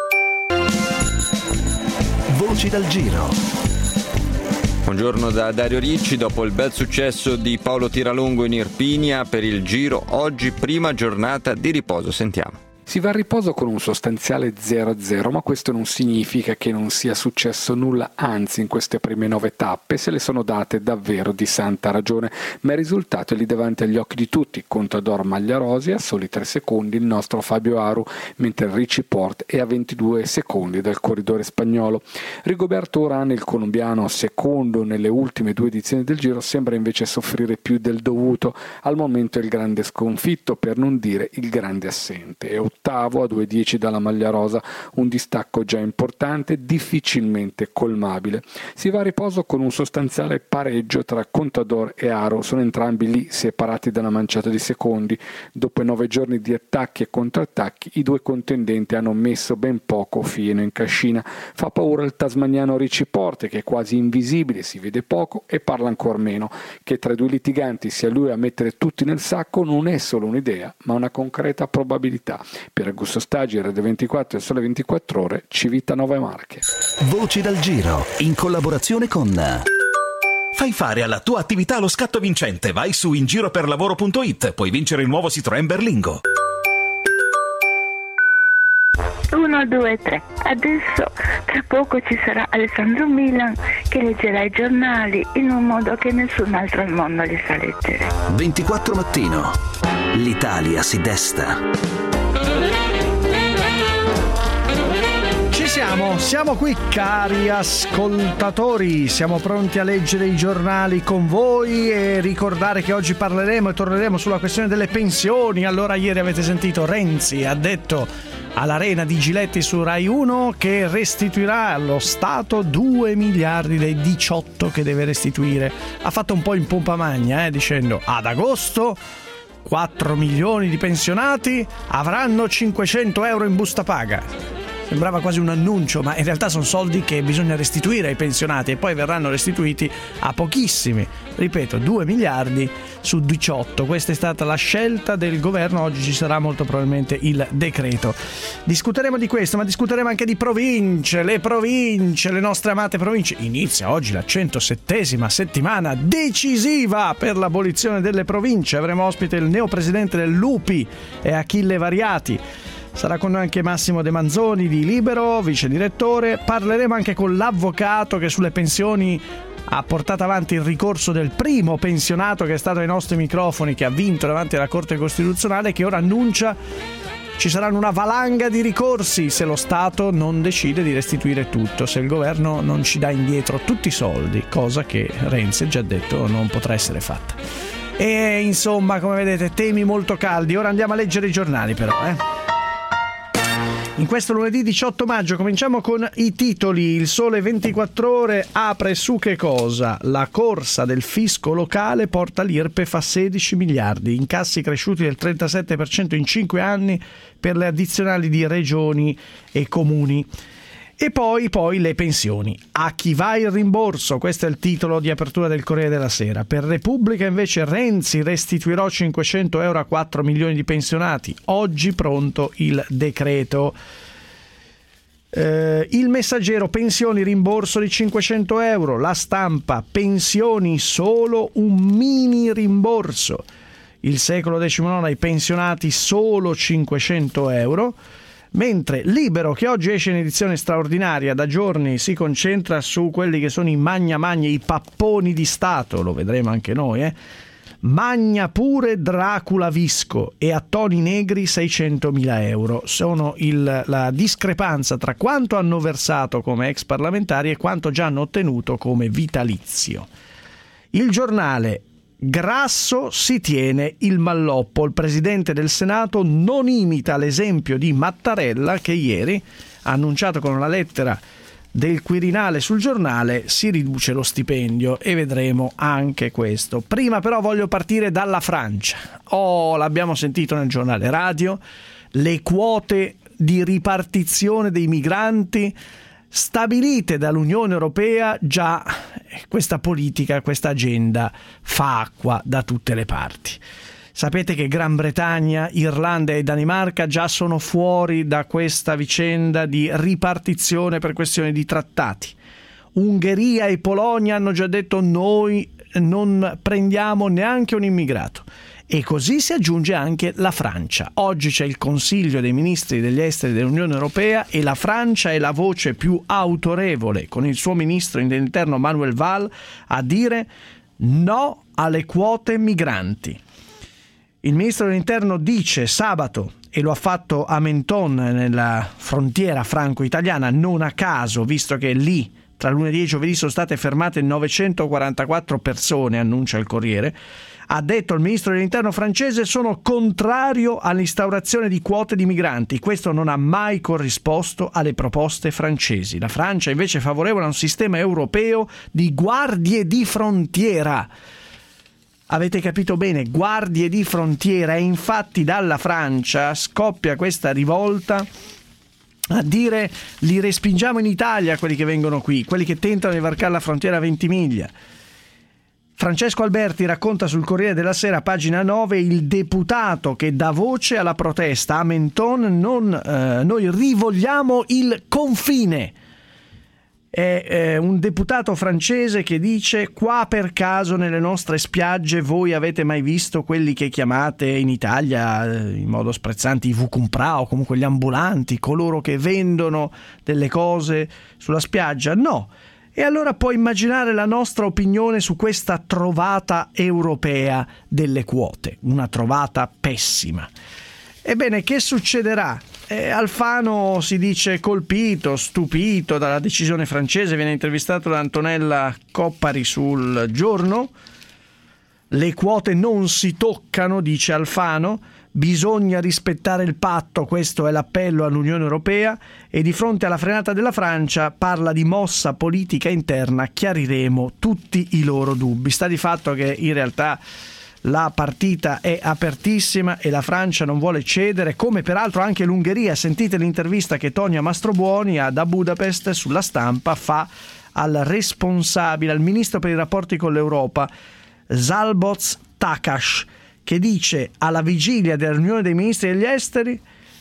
Voci dal giro. Buongiorno da Dario Ricci. Dopo il bel successo di Paolo Tiralongo in Irpinia per il Giro, oggi prima giornata di riposo. Sentiamo. Si va a riposo con un sostanziale zero a zero, ma questo non significa che non sia successo nulla, anzi in queste prime nove tappe se le sono date davvero di santa ragione, ma il risultato è lì davanti agli occhi di tutti. Contador Magliarosi a soli tre secondi il nostro Fabio Aru, mentre Richie Porte è a ventidue secondi dal corridore spagnolo. Rigoberto Urán, il colombiano secondo nelle ultime due edizioni del Giro, sembra invece soffrire più del dovuto. Al momento è il grande sconfitto, per non dire il grande assente. E ottavo a due virgola dieci dalla maglia rosa, un distacco già importante, difficilmente colmabile. Si va a riposo con un sostanziale pareggio tra Contador e Haro, sono entrambi lì separati da una manciata di secondi. Dopo nove giorni di attacchi e contrattacchi, i due contendenti hanno messo ben poco fieno in cascina. Fa paura il tasmaniano Richie Porte, che è quasi invisibile, si vede poco e parla ancor meno. Che tra i due litiganti sia lui a mettere tutti nel sacco non è solo un'idea, ma una concreta probabilità. Per Augusto Stagi, R D ventiquattro e Sole ventiquattro Ore, Civitanova e Marche. Voci dal giro, in collaborazione con... Fai fare alla tua attività lo scatto vincente. Vai su ingiroperlavoro punto it, puoi vincere il nuovo Citroën Berlingo. uno, due, tre. Adesso tra poco ci sarà Alessandro Milan che leggerà i giornali in un modo che nessun altro al mondo li sa leggere. ventiquattro Mattino. L'Italia si desta. Ci siamo, siamo qui cari ascoltatori, siamo pronti a leggere i giornali con voi e ricordare che oggi parleremo e torneremo sulla questione delle pensioni. Allora, ieri avete sentito Renzi ha detto all'Arena di Giletti su Rai uno che restituirà allo Stato due miliardi dei diciotto che deve restituire. Ha fatto un po' in pompa magna eh, dicendo ad agosto quattro milioni di pensionati avranno cinquecento euro in busta paga. Sembrava quasi un annuncio, ma in realtà sono soldi che bisogna restituire ai pensionati e poi verranno restituiti a pochissimi. Ripeto, due miliardi su diciotto. Questa è stata la scelta del governo. Oggi ci sarà molto probabilmente il decreto. Discuteremo di questo, ma discuteremo anche di province, le province, le nostre amate province. Inizia oggi la centosettesima settimana decisiva per l'abolizione delle province. Avremo ospite il neopresidente del Lupi e Achille Variati. Sarà con noi anche Massimo De Manzoni di Libero, vice direttore. Parleremo anche con l'avvocato che sulle pensioni ha portato avanti il ricorso del primo pensionato che è stato ai nostri microfoni, che ha vinto davanti alla Corte Costituzionale, che ora annuncia ci saranno una valanga di ricorsi se lo Stato non decide di restituire tutto, se il governo non ci dà indietro tutti i soldi, cosa che Renzi ha già detto non potrà essere fatta. E insomma, come vedete, temi molto caldi. Ora andiamo a leggere i giornali però, eh. In questo lunedì diciotto maggio cominciamo con i titoli. Il Sole ventiquattro Ore apre su che cosa? La corsa del fisco locale porta l'I R P E F a sedici miliardi, incassi cresciuti del trentasette per cento in cinque anni per le addizionali di regioni e comuni. E poi, poi le pensioni. A chi va il rimborso? Questo è il titolo di apertura del Corriere della Sera. Per Repubblica invece Renzi restituirò cinquecento euro a quattro milioni di pensionati. Oggi pronto il decreto. Eh, il Messaggero, pensioni, rimborso di cinquecento euro. La Stampa, pensioni, solo un mini rimborso. Il Secolo diciannove, ai pensionati solo cinquecento euro. Mentre Libero, che oggi esce in edizione straordinaria, da giorni si concentra su quelli che sono i magna magna, i papponi di Stato, lo vedremo anche noi, eh? Magna pure Dracula Visco e a toni negri seicentomila euro. Sono il, la discrepanza tra quanto hanno versato come ex parlamentari e quanto già hanno ottenuto come vitalizio. Il Giornale, Grasso si tiene il malloppo. Il presidente del Senato non imita l'esempio di Mattarella, che ieri ha annunciato con una lettera del Quirinale sul Giornale si riduce lo stipendio, e vedremo anche questo. Prima però voglio partire dalla Francia. Oh, l'abbiamo sentito nel giornale radio, le quote di ripartizione dei migranti stabilite dall'Unione Europea. Già questa politica, questa agenda fa acqua da tutte le parti. Sapete che Gran Bretagna, Irlanda e Danimarca già sono fuori da questa vicenda di ripartizione per questioni di trattati. Ungheria e Polonia hanno già detto noi non prendiamo neanche un immigrato. E così si aggiunge anche la Francia. Oggi c'è il Consiglio dei Ministri degli Esteri dell'Unione Europea e la Francia è la voce più autorevole, con il suo ministro dell'Interno Manuel Valls a dire no alle quote migranti. Il ministro dell'Interno dice sabato, e lo ha fatto a Menton nella frontiera franco-italiana, non a caso, visto che lì tra lunedì e giovedì sono state fermate novecentoquarantaquattro persone, annuncia il Corriere, ha detto il ministro dell'interno francese: sono contrario all'instaurazione di quote di migranti. Questo non ha mai corrisposto alle proposte francesi. La Francia invece è favorevole a un sistema europeo di guardie di frontiera. Avete capito bene, guardie di frontiera, e infatti dalla Francia scoppia questa rivolta a dire: li respingiamo in Italia quelli che vengono qui, quelli che tentano di varcare la frontiera a Ventimiglia. Francesco Alberti racconta sul Corriere della Sera, pagina nove, il deputato che dà voce alla protesta a Menton: non, eh, noi rivogliamo il confine. È eh, un deputato francese che dice: qua per caso nelle nostre spiagge voi avete mai visto quelli che chiamate in Italia eh, in modo sprezzante i vucumpra, o comunque gli ambulanti, coloro che vendono delle cose sulla spiaggia? No. E allora puoi immaginare la nostra opinione su questa trovata europea delle quote, una trovata pessima. Ebbene, che succederà? Eh, Alfano si dice colpito, stupito dalla decisione francese, viene intervistato da Antonella Coppari sul Giorno. Le quote non si toccano, dice Alfano, bisogna rispettare il patto, questo è l'appello all'Unione Europea, e di fronte alla frenata della Francia parla di mossa politica interna, chiariremo tutti i loro dubbi. Sta di fatto che in realtà la partita è apertissima e la Francia non vuole cedere, come peraltro anche l'Ungheria. Sentite l'intervista che Tonia Mastrobuoni ha da Budapest sulla Stampa fa al responsabile, al ministro per i rapporti con l'Europa, Zalboz Takacs, che dice: alla vigilia della riunione dei ministri degli esteri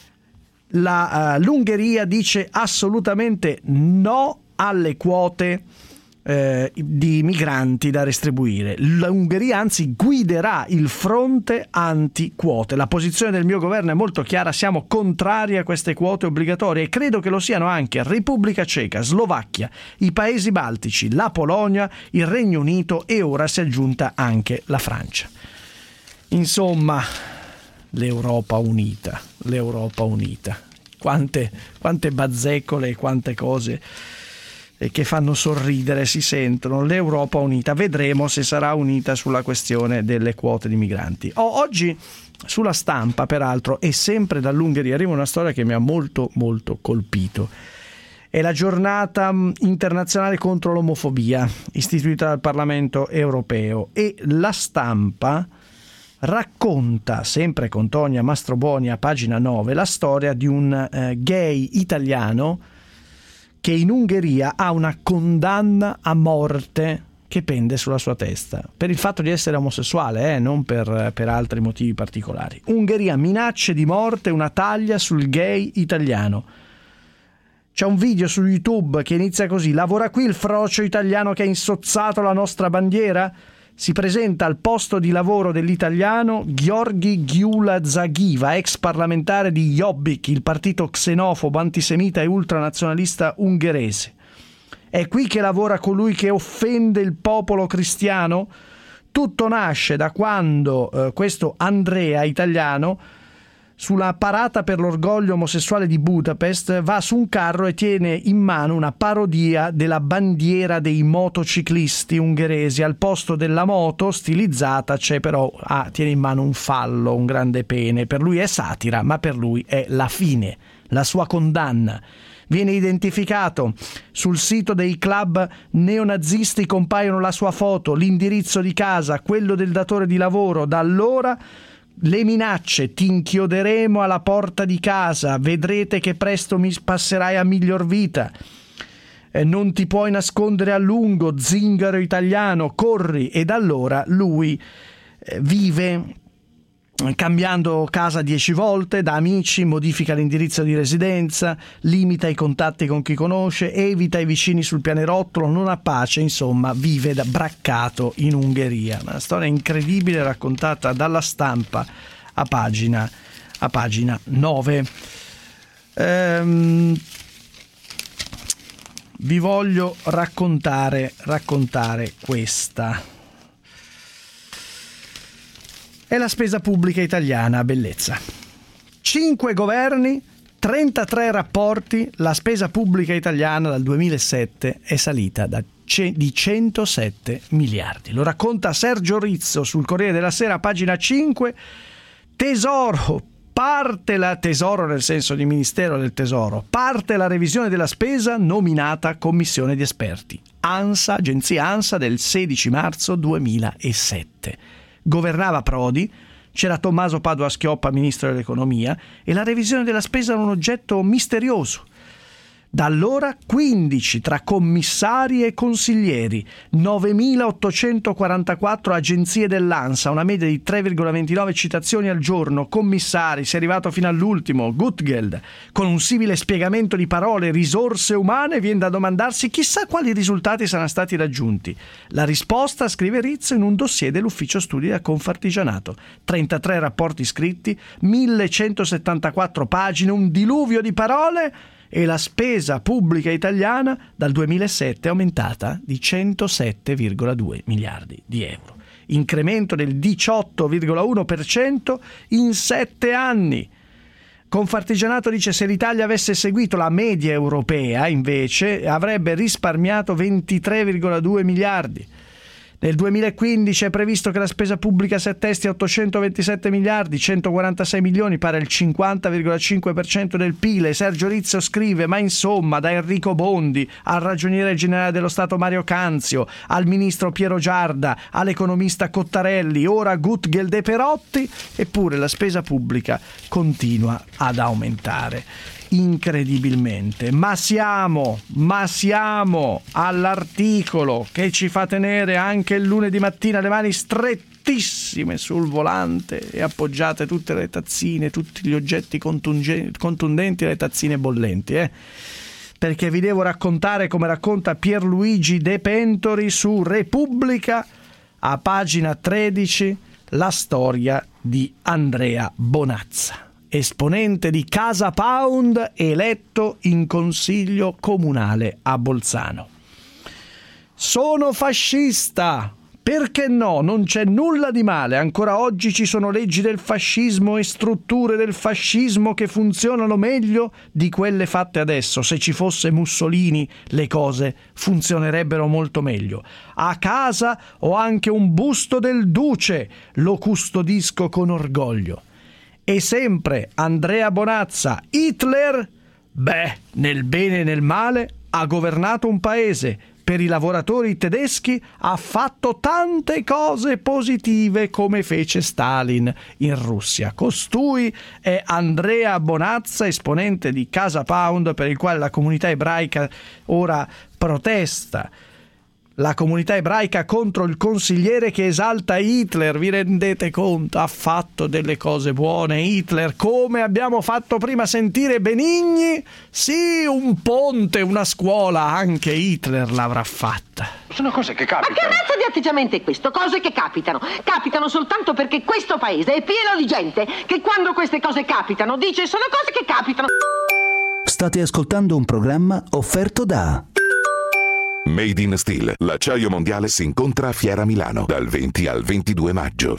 la, uh, l'Ungheria dice assolutamente no alle quote Eh, di migranti da restribuire. L'Ungheria anzi guiderà il fronte anti-quote. La posizione del mio governo è molto chiara: siamo contrari a queste quote obbligatorie, e credo che lo siano anche Repubblica Ceca, Slovacchia, i paesi baltici, la Polonia, il Regno Unito e ora si è aggiunta anche la Francia. Insomma, l'Europa unita, l'Europa unita. Quante, quante bazzecole e quante cose che fanno sorridere si sentono. L'Europa unita, vedremo se sarà unita sulla questione delle quote di migranti. Oh, oggi sulla Stampa, peraltro, e sempre dall'Ungheria, arriva una storia che mi ha molto molto colpito. È la giornata internazionale contro l'omofobia istituita dal Parlamento europeo, e la Stampa racconta, sempre con Tonia Mastrobuoni a pagina nove, la storia di un eh, gay italiano che in Ungheria ha una condanna a morte che pende sulla sua testa per il fatto di essere omosessuale, eh, non per, per altri motivi particolari. Ungheria, minacce di morte, una taglia sul gay italiano. C'è un video su YouTube che inizia così: lavora qui il frocio italiano che ha insozzato la nostra bandiera? Si presenta al posto di lavoro dell'italiano Gheorghi Gyula Zaghiva, ex parlamentare di Jobbik, il partito xenofobo, antisemita e ultranazionalista ungherese. È qui che lavora colui che offende il popolo cristiano? Tutto nasce da quando eh, questo Andrea italiano, sulla parata per l'orgoglio omosessuale di Budapest, va su un carro e tiene in mano una parodia della bandiera dei motociclisti ungheresi. Al posto della moto stilizzata c'è però, ah, tiene in mano un fallo, un grande pene. Per lui è satira, ma per lui è la fine, la sua condanna. Viene identificato sul sito dei club neonazisti, compaiono la sua foto, l'indirizzo di casa, quello del datore di lavoro. Da allora le minacce: ti inchioderemo alla porta di casa, vedrete che presto mi passerai a miglior vita, eh, non ti puoi nascondere a lungo, zingaro italiano, corri. E da allora lui eh, vive cambiando casa dieci volte, da amici, modifica l'indirizzo di residenza, limita i contatti con chi conosce, evita i vicini sul pianerottolo, non ha pace, insomma vive da braccato in Ungheria. Una storia incredibile raccontata dalla Stampa a pagina, a pagina nove. Ehm, vi voglio raccontare, raccontare questa. È la spesa pubblica italiana, bellezza. Cinque governi, trentatré rapporti, la spesa pubblica italiana dal duemilasette è salita da di centosette miliardi. Lo racconta Sergio Rizzo sul Corriere della Sera, pagina cinque. Tesoro, parte la tesoro nel senso di Ministero del Tesoro, parte la revisione della spesa, nominata commissione di esperti. ANSA, agenzia ANSA del sedici marzo duemilasette. Governava Prodi, c'era Tommaso Padoa-Schioppa, ministro dell'economia, e la revisione della spesa era un oggetto misterioso. Da allora quindici tra commissari e consiglieri, novemilaottocentoquarantaquattro agenzie dell'ANSA, una media di tre virgola ventinove citazioni al giorno, commissari, si è arrivato fino all'ultimo, Gutgeld, con un simile spiegamento di parole, risorse umane, viene da domandarsi chissà quali risultati saranno stati raggiunti. La risposta, scrive Rizzo, in un dossier dell'ufficio studi da Confartigianato, trentatré rapporti scritti, millecentosettantaquattro pagine, un diluvio di parole, e la spesa pubblica italiana dal duemilasette è aumentata di centosette virgola due miliardi di euro. Incremento del diciotto virgola uno per cento in sette anni. Confartigianato dice se l'Italia avesse seguito la media europea, invece, avrebbe risparmiato ventitré virgola due miliardi. Nel duemilaquindici è previsto che la spesa pubblica si attesti a ottocentoventisette miliardi, centoquarantasei milioni, pari al cinquanta virgola cinque per cento del P I L. E Sergio Rizzo scrive, ma insomma, da Enrico Bondi al ragioniere generale dello Stato Mario Canzio, al ministro Piero Giarda, all'economista Cottarelli, ora Gutgeld e Perotti, eppure la spesa pubblica continua ad aumentare. Incredibilmente, ma siamo, ma siamo all'articolo che ci fa tenere anche il lunedì mattina le mani strettissime sul volante e appoggiate tutte le tazzine, tutti gli oggetti contundenti, le tazzine bollenti, eh? Perché vi devo raccontare, come racconta Pierluigi De Pentori su Repubblica, a pagina tredici, la storia di Andrea Bonazza, esponente di Casa Pound, eletto in consiglio comunale a Bolzano. Sono fascista! Perché no? Non c'è nulla di male. Ancora oggi ci sono leggi del fascismo e strutture del fascismo che funzionano meglio di quelle fatte adesso. Se ci fosse Mussolini, le cose funzionerebbero molto meglio. A casa ho anche un busto del Duce, lo custodisco con orgoglio. E sempre Andrea Bonazza, Hitler, beh, nel bene e nel male, ha governato un paese. Per i lavoratori tedeschi ha fatto tante cose positive come fece Stalin in Russia. Costui è Andrea Bonazza, esponente di Casa Pound, per il quale la comunità ebraica ora protesta. La comunità ebraica contro il consigliere che esalta Hitler, vi rendete conto? Ha fatto delle cose buone Hitler, come abbiamo fatto prima sentire Benigni? Sì, un ponte, una scuola, anche Hitler l'avrà fatta. Sono cose che capitano. Ma che razza di atteggiamento è questo? Cose che capitano. Capitano soltanto perché questo paese è pieno di gente che quando queste cose capitano dice sono cose che capitano. State ascoltando un programma offerto da Made in Steel, l'acciaio mondiale si incontra a Fiera Milano dal venti al ventidue maggio.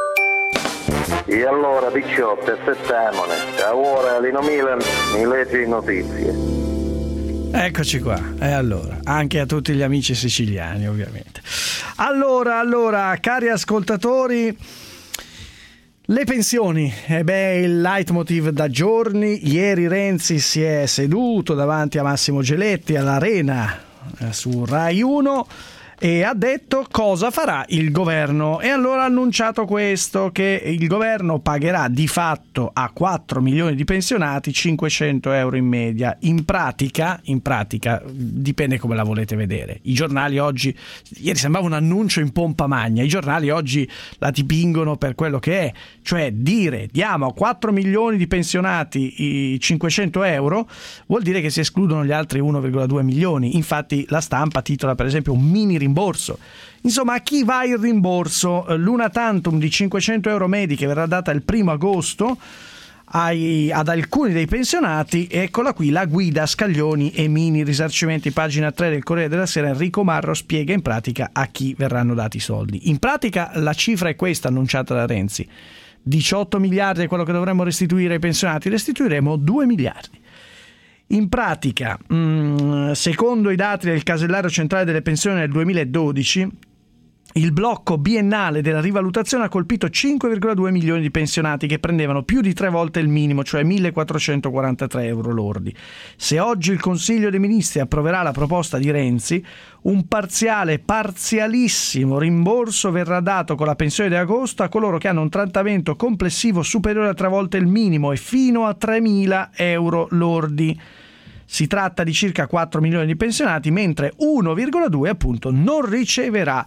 E allora diciotto, aspettamone. Ora Lino Milan mi legge notizie. Eccoci qua. E allora, anche a tutti gli amici siciliani, ovviamente. Allora, allora, cari ascoltatori, le pensioni, e beh, il leitmotiv da giorni. Ieri Renzi si è seduto davanti a Massimo Geletti all'Arena su Rai uno e ha detto cosa farà il governo, e allora ha annunciato questo, che il governo pagherà di fatto a quattro milioni di pensionati cinquecento euro in media. In pratica, in pratica dipende come la volete vedere. I giornali oggi, ieri sembrava un annuncio in pompa magna, i giornali oggi la dipingono per quello che è, cioè dire diamo a quattro milioni di pensionati i cinquecento euro vuol dire che si escludono gli altri uno virgola due milioni. Infatti la Stampa titola per esempio un mini rimborso. Insomma, a chi va il rimborso? L'una tantum di cinquecento euro medi che verrà data il primo agosto ai, ad alcuni dei pensionati. Eccola qui la guida Scaglioni e mini risarcimenti, pagina tre del Corriere della Sera. Enrico Marro spiega in pratica a chi verranno dati i soldi. In pratica la cifra è questa annunciata da Renzi: diciotto miliardi è quello che dovremmo restituire ai pensionati, restituiremo due miliardi. In pratica, mh, secondo i dati del casellario centrale delle pensioni del duemiladodici, il blocco biennale della rivalutazione ha colpito cinque virgola due milioni di pensionati che prendevano più di tre volte il minimo, cioè millequattrocentoquarantatré euro lordi. Se oggi il Consiglio dei Ministri approverà la proposta di Renzi, un parziale, parzialissimo rimborso verrà dato con la pensione di agosto a coloro che hanno un trattamento complessivo superiore a tre volte il minimo e fino a tremila euro lordi. Si tratta di circa quattro milioni di pensionati, mentre uno virgola due appunto non riceverà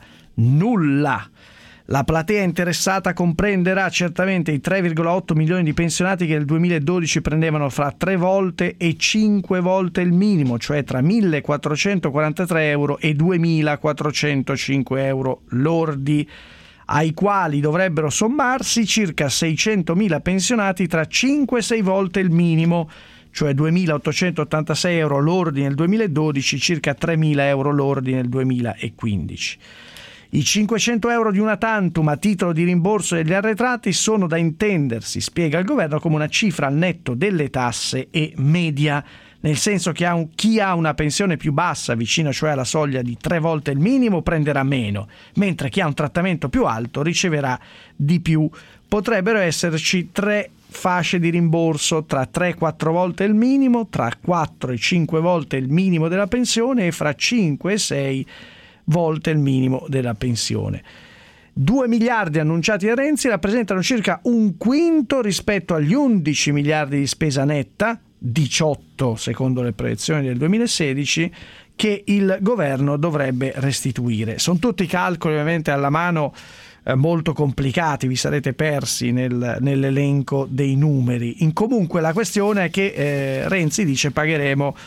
nulla. La platea interessata comprenderà certamente i tre virgola otto milioni di pensionati che nel duemiladodici prendevano fra tre volte e cinque volte il minimo, cioè tra millequattrocentoquarantatré euro e duemilaquattrocentocinque euro lordi, ai quali dovrebbero sommarsi circa seicentomila pensionati tra cinque e sei volte il minimo, cioè duemilaottocentottantasei euro lordi nel duemiladodici, circa tremila euro lordi nel duemilaquindici. I cinquecento euro di una tantum a titolo di rimborso degli arretrati sono da intendersi, spiega il governo, come una cifra al netto delle tasse e media, nel senso che ha un, chi ha una pensione più bassa, vicino cioè alla soglia di tre volte il minimo, prenderà meno, mentre chi ha un trattamento più alto riceverà di più. Potrebbero esserci tre fasce di rimborso, tra tre e quattro volte il minimo, tra quattro e cinque volte il minimo della pensione e fra cinque e sei volte il minimo della pensione. due miliardi annunciati da Renzi rappresentano circa un quinto rispetto agli undici miliardi di spesa netta, diciotto secondo le proiezioni del duemilasedici, che il governo dovrebbe restituire. Sono tutti calcoli ovviamente alla mano eh, molto complicati, vi sarete persi nel, nell'elenco dei numeri. In comunque la questione è che eh, Renzi dice pagheremo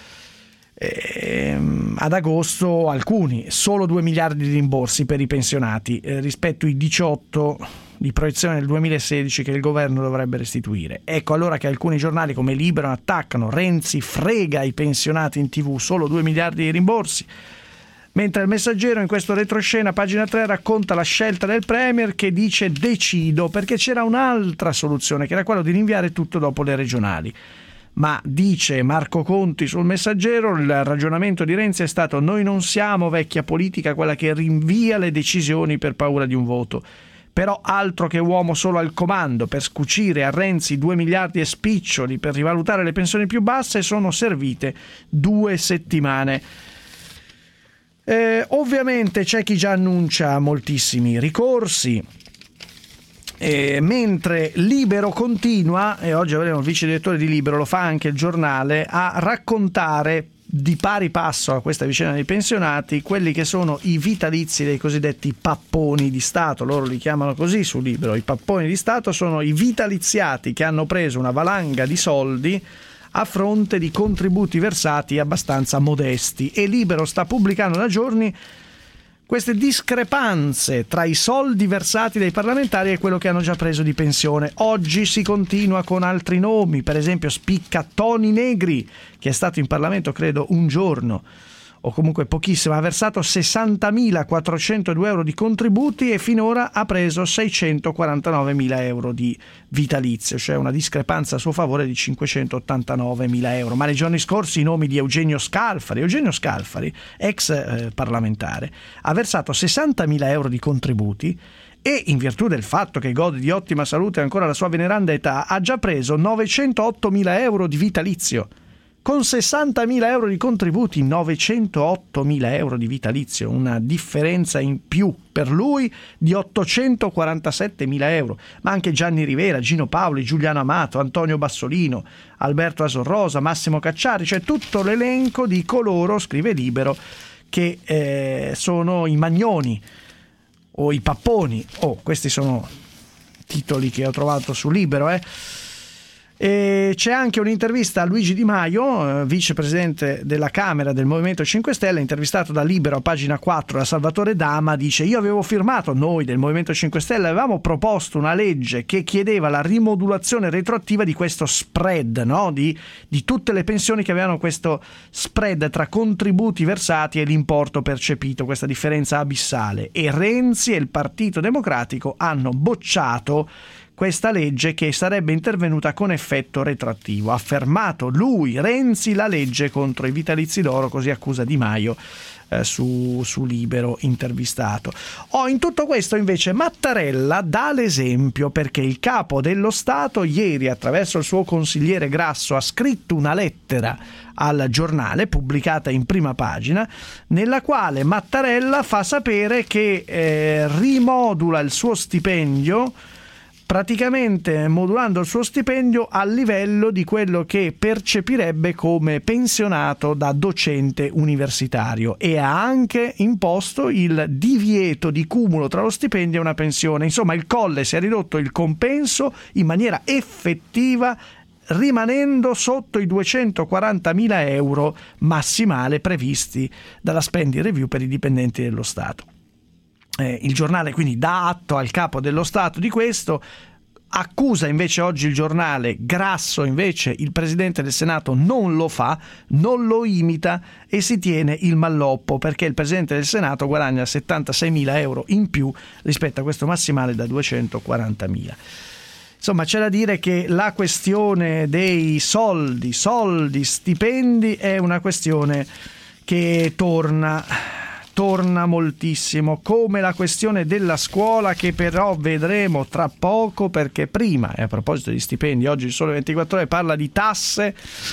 Eh, ad agosto alcuni, solo due miliardi di rimborsi per i pensionati eh, rispetto ai diciotto di proiezione del duemilasedici che il governo dovrebbe restituire. Ecco allora che alcuni giornali come Libero attaccano: Renzi frega i pensionati in tv, solo due miliardi di rimborsi, mentre il Messaggero in questo retroscena, pagina tre, racconta la scelta del Premier che dice decido, perché c'era un'altra soluzione che era quella di rinviare tutto dopo le regionali. Ma dice Marco Conti sul Messaggero, il ragionamento di Renzi è stato: noi non siamo vecchia politica, quella che rinvia le decisioni per paura di un voto. Però altro che uomo solo al comando, per scucire a Renzi due miliardi e spiccioli per rivalutare le pensioni più basse sono servite due settimane. Eh, ovviamente c'è chi già annuncia moltissimi ricorsi. E mentre Libero continua, e oggi avremo il vice direttore di Libero, lo fa anche il giornale, a raccontare di pari passo a questa vicenda dei pensionati quelli che sono i vitalizi dei cosiddetti papponi di Stato. Loro li chiamano così su Libero. I papponi di Stato sono i vitaliziati che hanno preso una valanga di soldi a fronte di contributi versati abbastanza modesti, e Libero sta pubblicando da giorni queste discrepanze tra i soldi versati dai parlamentari e quello che hanno già preso di pensione. Oggi si continua con altri nomi, per esempio spicca Toni Negri, che è stato in Parlamento credo un giorno o comunque pochissimo, ha versato sessantamilaquattrocentodue euro di contributi e finora ha preso seicentoquarantanovemila euro di vitalizio, cioè una discrepanza a suo favore di cinquecentottantanovemila euro. Ma nei giorni scorsi i nomi di Eugenio Scalfari, Eugenio Scalfari, ex eh, parlamentare, ha versato sessantamila euro di contributi e, in virtù del fatto che gode di ottima salute e ancora la sua veneranda età, ha già preso novecentoottomila euro di vitalizio. Con sessantamila euro di contributi, novecentoottomila euro di vitalizio, una differenza in più per lui di ottocentoquarantasettemila euro. Ma anche Gianni Rivera, Gino Paoli, Giuliano Amato, Antonio Bassolino, Alberto Asorrosa, Massimo Cacciari, cioè tutto l'elenco di coloro, scrive Libero, che eh, sono i magnoni o i papponi. Oh, questi sono titoli che ho trovato su Libero, eh. E c'è anche un'intervista a Luigi Di Maio, vicepresidente della Camera del Movimento cinque Stelle, intervistato da Libero a pagina quattro da Salvatore Dama. Dice: io avevo firmato, noi del Movimento cinque Stelle avevamo proposto una legge che chiedeva la rimodulazione retroattiva di questo spread, no? di, di tutte le pensioni che avevano questo spread tra contributi versati e l'importo percepito, questa differenza abissale, e Renzi e il Partito Democratico hanno bocciato questa legge che sarebbe intervenuta con effetto retroattivo. Ha fermato lui, Renzi, la legge contro i vitalizi d'oro, così accusa Di Maio eh, su, su Libero intervistato. Oh, in tutto questo invece Mattarella dà l'esempio, perché il capo dello Stato ieri attraverso il suo consigliere Grasso ha scritto una lettera al Giornale pubblicata in prima pagina, nella quale Mattarella fa sapere che eh, rimodula il suo stipendio, praticamente modulando il suo stipendio al livello di quello che percepirebbe come pensionato da docente universitario, e ha anche imposto il divieto di cumulo tra lo stipendio e una pensione. Insomma, il Colle si è ridotto il compenso in maniera effettiva, rimanendo sotto i duecentoquarantamila euro massimale previsti dalla spending review per i dipendenti dello Stato. Eh, il Giornale quindi dà atto al capo dello Stato di questo, accusa invece oggi il Giornale Grasso, invece il Presidente del Senato non lo fa, non lo imita e si tiene il malloppo, perché il Presidente del Senato guadagna settantaseimila euro in più rispetto a questo massimale da duecentoquarantamila. Insomma, c'è da dire che la questione dei soldi, soldi, stipendi è una questione che torna torna moltissimo, come la questione della scuola, che però vedremo tra poco, perché prima, e a proposito di stipendi, oggi il Sole ventiquattro Ore parla di tasse.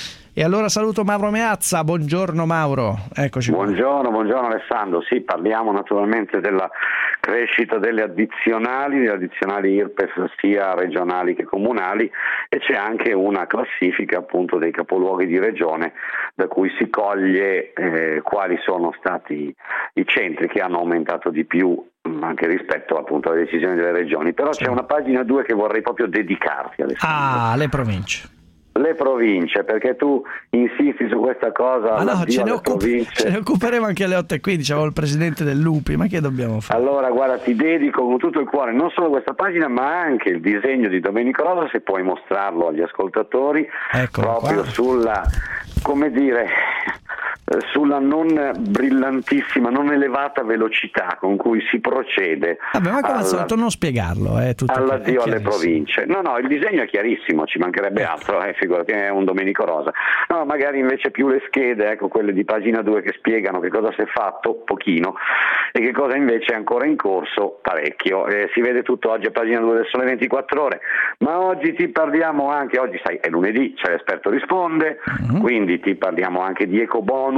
E allora saluto Mauro Meazza. Buongiorno Mauro, eccoci. Buongiorno, buongiorno Alessandro. Sì, parliamo naturalmente della crescita delle addizionali, le addizionali I R P E F sia regionali che comunali, e c'è anche una classifica appunto dei capoluoghi di regione da cui si coglie eh, quali sono stati i centri che hanno aumentato di più anche rispetto appunto alle decisioni delle regioni. Però sì, c'è una pagina due che vorrei proprio dedicarti, Alessandro. Ah, le province. Le province, perché tu insisti su questa cosa. Ma no, ce ne, occup- ce ne occuperemo anche alle otto e quindici. Avevo il presidente dell'U P I, ma che dobbiamo fare? Allora guarda, ti dedico con tutto il cuore non solo questa pagina, ma anche il disegno di Domenico Rosa, se puoi mostrarlo agli ascoltatori. Eccolo proprio qua. Sulla, come dire, sulla non brillantissima, non elevata velocità con cui si procede. Vabbè, ma come al solito non spiegarlo, eh, tutto all'addio alle province. No, no, il disegno è chiarissimo, ci mancherebbe altro, eh, figurati, è un Domenico Rosa. No, magari invece più le schede, ecco, quelle di pagina due, che spiegano che cosa si è fatto, pochino, e che cosa invece è ancora in corso, parecchio. Eh, si vede tutto oggi a pagina due del Sole ventiquattro Ore, ma oggi ti parliamo anche, oggi sai, è lunedì, c'è l'esperto risponde, mm-hmm. quindi ti parliamo anche di ecobonus.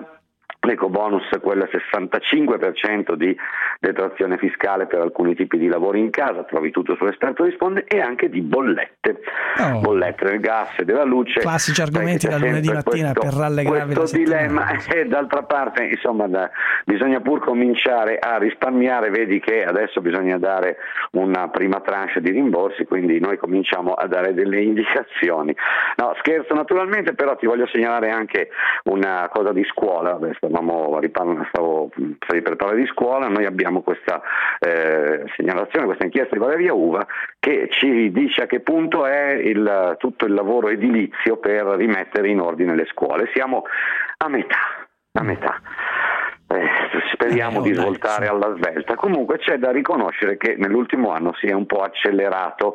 L'ecobonus, quel sessantacinque per cento di detrazione fiscale per alcuni tipi di lavori in casa, trovi tutto sull'esperto risponde, e anche di bollette, oh. bollette del gas e della luce. Classici argomenti da lunedì mattina questo, per rallegrarvi questo la dilemma. E d'altra parte, insomma, da, bisogna pur cominciare a risparmiare. Vedi che adesso bisogna dare una prima tranche di rimborsi, quindi noi cominciamo a dare delle indicazioni. No, scherzo naturalmente, però ti voglio segnalare anche una cosa di scuola. Vabbè, stavamo riparlando, stavo per parlare di scuola. Noi abbiamo questa eh, segnalazione, questa inchiesta di Valeria Uva, che ci dice a che punto è il, tutto il lavoro edilizio per rimettere in ordine le scuole. Siamo a metà, a metà. Eh, speriamo eh, di svoltare dai, sì. alla svelta. Comunque c'è da riconoscere che nell'ultimo anno si è un po' accelerato.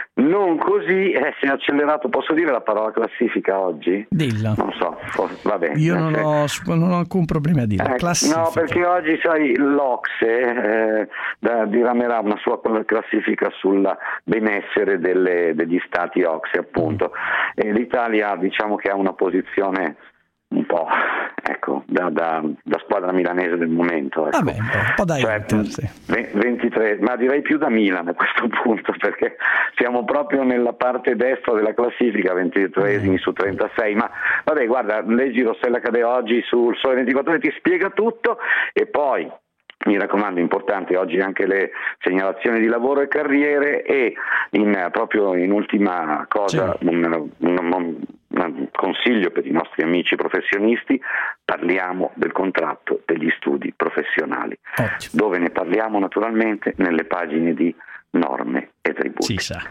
Non così, eh, si è accelerato, posso dire la parola classifica oggi? Dilla. Non so, va bene. Io non ho, non ho alcun problema a dire. Eh, no, perché oggi, sai, l'Ocse eh, da, diramerà una sua classifica sul benessere delle, degli stati Ocse, appunto. E l'Italia, diciamo che ha una posizione un po', ecco, da, da, da squadra milanese del momento, ecco. Vabbè, un po' da cioè, Inter, sì. ventitré, ma direi più da Milan a questo punto, perché siamo proprio nella parte destra della classifica, ventitreesimi mm. su trentasei. Ma vabbè, guarda, leggi Rossella Cade oggi sul Sole ventiquattro Ore, ti spiega tutto. E poi mi raccomando, importante oggi anche le segnalazioni di lavoro e carriere, e in, proprio in ultima cosa sì. un, un, un, un consiglio per i nostri amici professionisti: parliamo del contratto degli studi professionali. Ottimo. Dove ne parliamo naturalmente nelle pagine di norme e tributi. Si sa.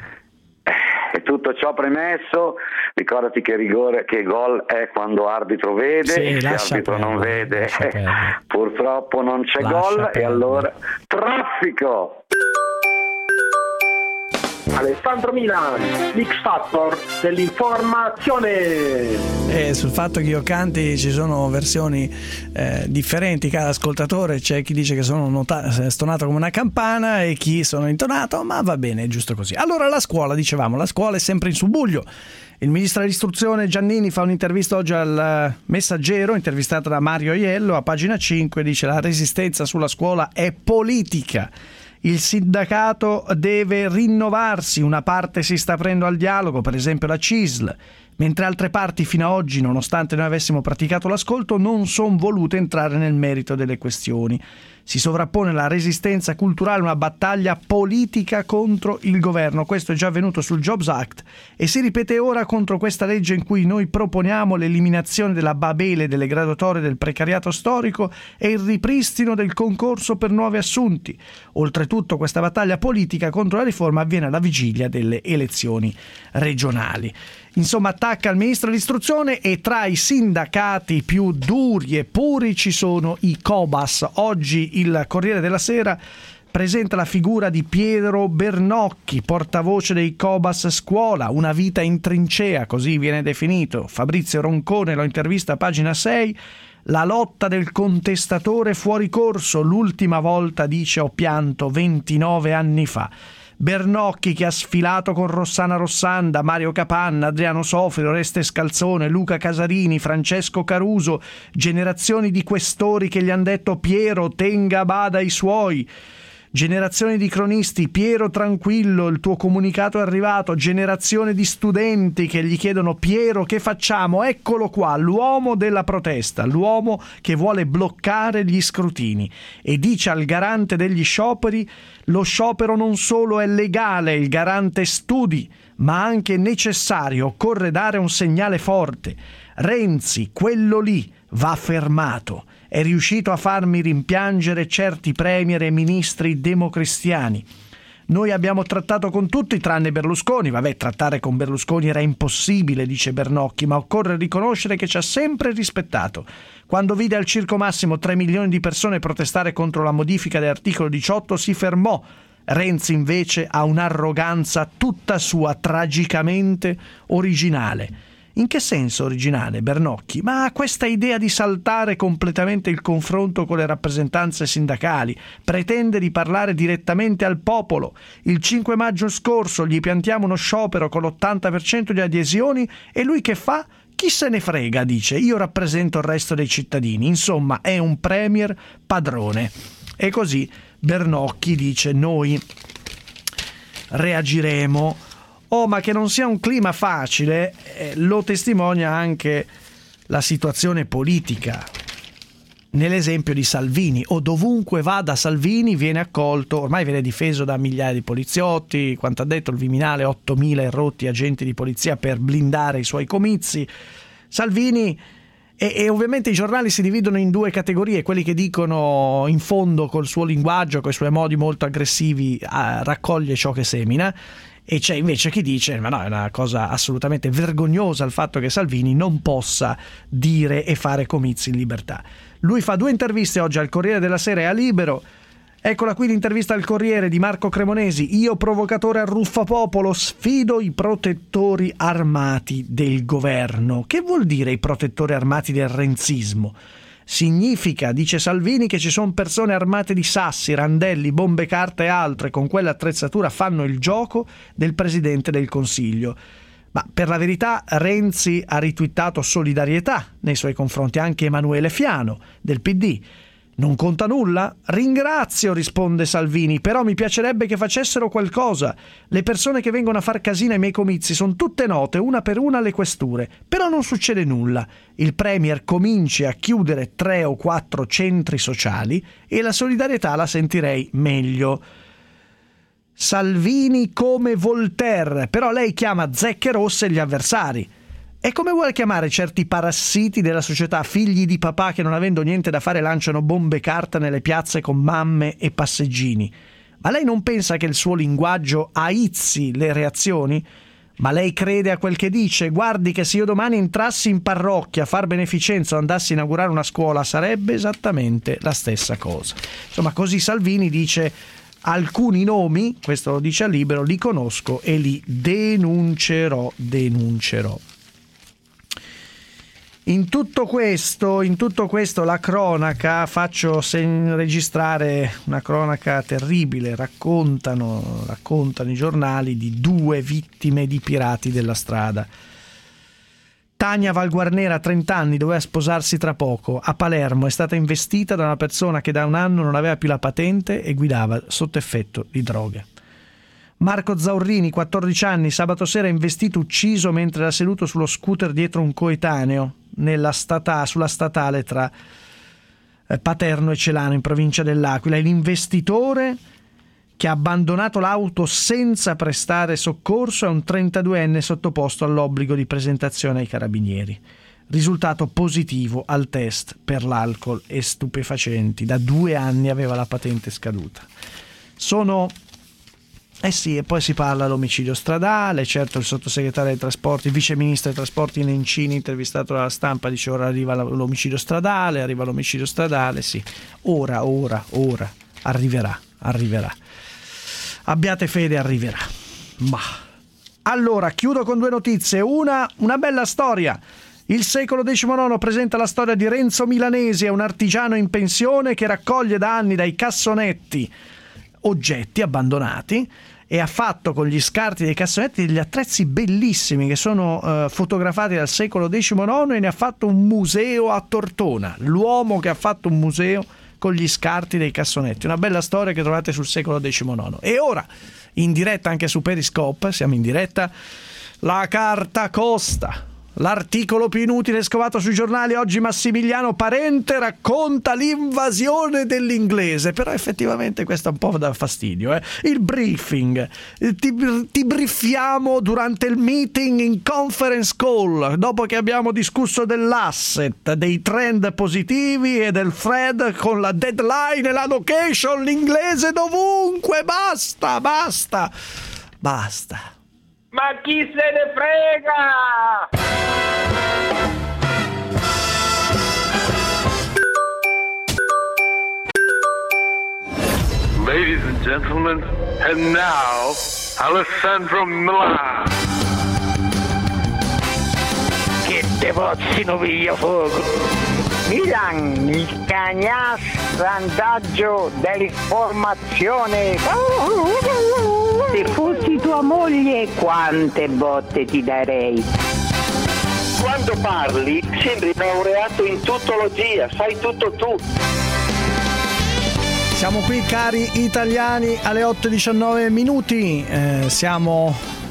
E tutto ciò premesso, ricordati che rigore, che gol è quando arbitro vede, sì, se arbitro non vede eh, purtroppo non c'è lascia gol perdere. E allora traffico. Alessandro Milan, l'X Factor dell'informazione. E sul fatto che io canti ci sono versioni eh, differenti, cada ascoltatore. C'è chi dice che sono nota- stonato come una campana e chi sono intonato, ma va bene, è giusto così. Allora, la scuola, dicevamo, la scuola è sempre in subbuglio. Il ministro dell'istruzione Giannini fa un'intervista oggi al Messaggero, intervistata da Mario Aiello, a pagina cinque, dice: la resistenza sulla scuola è politica. Il sindacato deve rinnovarsi, una parte si sta aprendo al dialogo, per esempio la C I S L, mentre altre parti fino ad oggi, nonostante noi avessimo praticato l'ascolto, non sono volute entrare nel merito delle questioni. Si sovrappone la resistenza culturale a una battaglia politica contro il governo. Questo è già avvenuto sul Jobs Act e si ripete ora contro questa legge in cui noi proponiamo l'eliminazione della babele delle graduatorie del precariato storico e il ripristino del concorso per nuovi assunti. Oltretutto, questa battaglia politica contro la riforma avviene alla vigilia delle elezioni regionali. Insomma, attacca il ministro dell'istruzione e tra i sindacati più duri e puri ci sono i Cobas. Oggi il Corriere della Sera presenta la figura di Piero Bernocchi, portavoce dei Cobas Scuola, una vita in trincea, così viene definito. Fabrizio Roncone lo intervista a pagina sei. La lotta del contestatore fuori corso, l'ultima volta, dice, ho pianto ventinove anni fa. Bernocchi, che ha sfilato con Rossana Rossanda, Mario Capanna, Adriano Sofri, Oreste Scalzone, Luca Casarini, Francesco Caruso, generazioni di questori che gli han detto Piero tenga a bada i suoi, generazioni di cronisti, Piero tranquillo, il tuo comunicato è arrivato, generazione di studenti che gli chiedono Piero che facciamo, eccolo qua, l'uomo della protesta, l'uomo che vuole bloccare gli scrutini e dice al garante degli scioperi: lo sciopero non solo è legale, il garante studi, ma anche necessario, occorre dare un segnale forte. Renzi, quello lì, va fermato. È riuscito a farmi rimpiangere certi premier e ministri democristiani. Noi abbiamo trattato con tutti tranne Berlusconi. Vabbè, trattare con Berlusconi era impossibile, dice Bernocchi, ma occorre riconoscere che ci ha sempre rispettato. Quando vide al Circo Massimo tre milioni di persone protestare contro la modifica dell'articolo diciotto si fermò. Renzi invece ha un'arroganza tutta sua, tragicamente originale. In che senso originale, Bernocchi? Ma ha questa idea di saltare completamente il confronto con le rappresentanze sindacali, pretende di parlare direttamente al popolo. Il cinque maggio scorso gli piantiamo uno sciopero con l'ottanta per cento di adesioni e lui che fa? Chi se ne frega, dice, io rappresento il resto dei cittadini. Insomma, è un premier padrone. E così Bernocchi dice: noi reagiremo. Oh, ma che non sia un clima facile eh, lo testimonia anche la situazione politica. Nell'esempio di Salvini, o dovunque vada Salvini viene accolto, ormai viene difeso da migliaia di poliziotti, quanto ha detto il Viminale, ottomila errotti agenti di polizia per blindare i suoi comizi. Salvini, e, e ovviamente i giornali si dividono in due categorie, quelli che dicono in fondo col suo linguaggio, con i suoi modi molto aggressivi, ah, raccoglie ciò che semina. E c'è invece chi dice: ma no, è una cosa assolutamente vergognosa il fatto che Salvini non possa dire e fare comizi in libertà. Lui fa due interviste oggi al Corriere della Sera e a Libero. Eccola qui l'intervista al Corriere di Marco Cremonesi: io provocatore arruffapopolo, sfido i protettori armati del governo. Che vuol dire i protettori armati del renzismo? Significa, dice Salvini, che ci sono persone armate di sassi, randelli, bombe carta e altre, con quell'attrezzatura fanno il gioco del Presidente del Consiglio. Ma per la verità Renzi ha ritwittato solidarietà nei suoi confronti, anche Emanuele Fiano del P D. Non conta nulla? Ringrazio, risponde Salvini, però mi piacerebbe che facessero qualcosa. Le persone che vengono a far casino ai miei comizi sono tutte note, una per una alle questure, però non succede nulla. Il Premier cominci a chiudere tre o quattro centri sociali e la solidarietà la sentirei meglio. Salvini come Voltaire, però lei chiama zecche rosse gli avversari. E come vuole chiamare certi parassiti della società, figli di papà che non avendo niente da fare lanciano bombe carta nelle piazze con mamme e passeggini? Ma lei non pensa che il suo linguaggio aizzi le reazioni? Ma lei crede a quel che dice? Guardi che se io domani entrassi in parrocchia a far beneficenza o andassi a inaugurare una scuola sarebbe esattamente la stessa cosa. Insomma, così Salvini dice: alcuni nomi, questo lo dice a Libero, li conosco e li denuncerò, denuncerò. In tutto questo, in tutto questo la cronaca, faccio sen- registrare una cronaca terribile, raccontano, raccontano i giornali di due vittime di pirati della strada. Tania Valguarnera, trenta anni, doveva sposarsi tra poco. A Palermo è stata investita da una persona che da un anno non aveva più la patente e guidava sotto effetto di droghe. Marco Zaurrini, quattordici anni, sabato sera investito, ucciso mentre era seduto sullo scooter dietro un coetaneo nella stata, sulla statale tra Paterno e Celano in provincia dell'Aquila. L'investitore, che ha abbandonato l'auto senza prestare soccorso, è un trentaduenne sottoposto all'obbligo di presentazione ai carabinieri. Risultato positivo al test per l'alcol e stupefacenti. Da due anni aveva la patente scaduta. Sono... Eh sì, e poi si parla dell'omicidio stradale, certo il sottosegretario dei trasporti, il vice ministro dei trasporti Nencini, intervistato dalla Stampa, dice ora arriva l'omicidio stradale, arriva l'omicidio stradale, sì, ora, ora, ora, arriverà, arriverà. Abbiate fede, arriverà. Ma allora, chiudo con due notizie, una, una bella storia. Il Secolo diciannove presenta la storia di Renzo Milanesi, è un artigiano in pensione che raccoglie da anni dai cassonetti oggetti abbandonati e ha fatto con gli scarti dei cassonetti degli attrezzi bellissimi che sono uh, fotografati dal Secolo diciannove e ne ha fatto un museo a Tortona. L'uomo che ha fatto un museo con gli scarti dei cassonetti, una bella storia che trovate sul Secolo diciannove. E ora in diretta anche su Periscope, siamo in diretta, la carta costa. L'articolo più inutile scovato sui giornali oggi: Massimiliano Parente racconta l'invasione dell'inglese. Però effettivamente questo un po' dà fastidio, eh? Il briefing, ti, ti briefiamo durante il meeting in conference call dopo che abbiamo discusso dell'asset, dei trend positivi e del thread con la deadline e la location, l'inglese dovunque. Basta, basta, basta. Ma chi se ne frega? Ladies and gentlemen, and now Alessandro Milan. Che te pozzino via fuoco. Milan, il cagnastandaggio dell'informazione. Se fossi tua moglie, quante botte ti darei. Quando parli sembri laureato in tuttologia, fai tutto tu. Siamo qui, cari italiani, alle otto e diciannove minuti, eh, siamo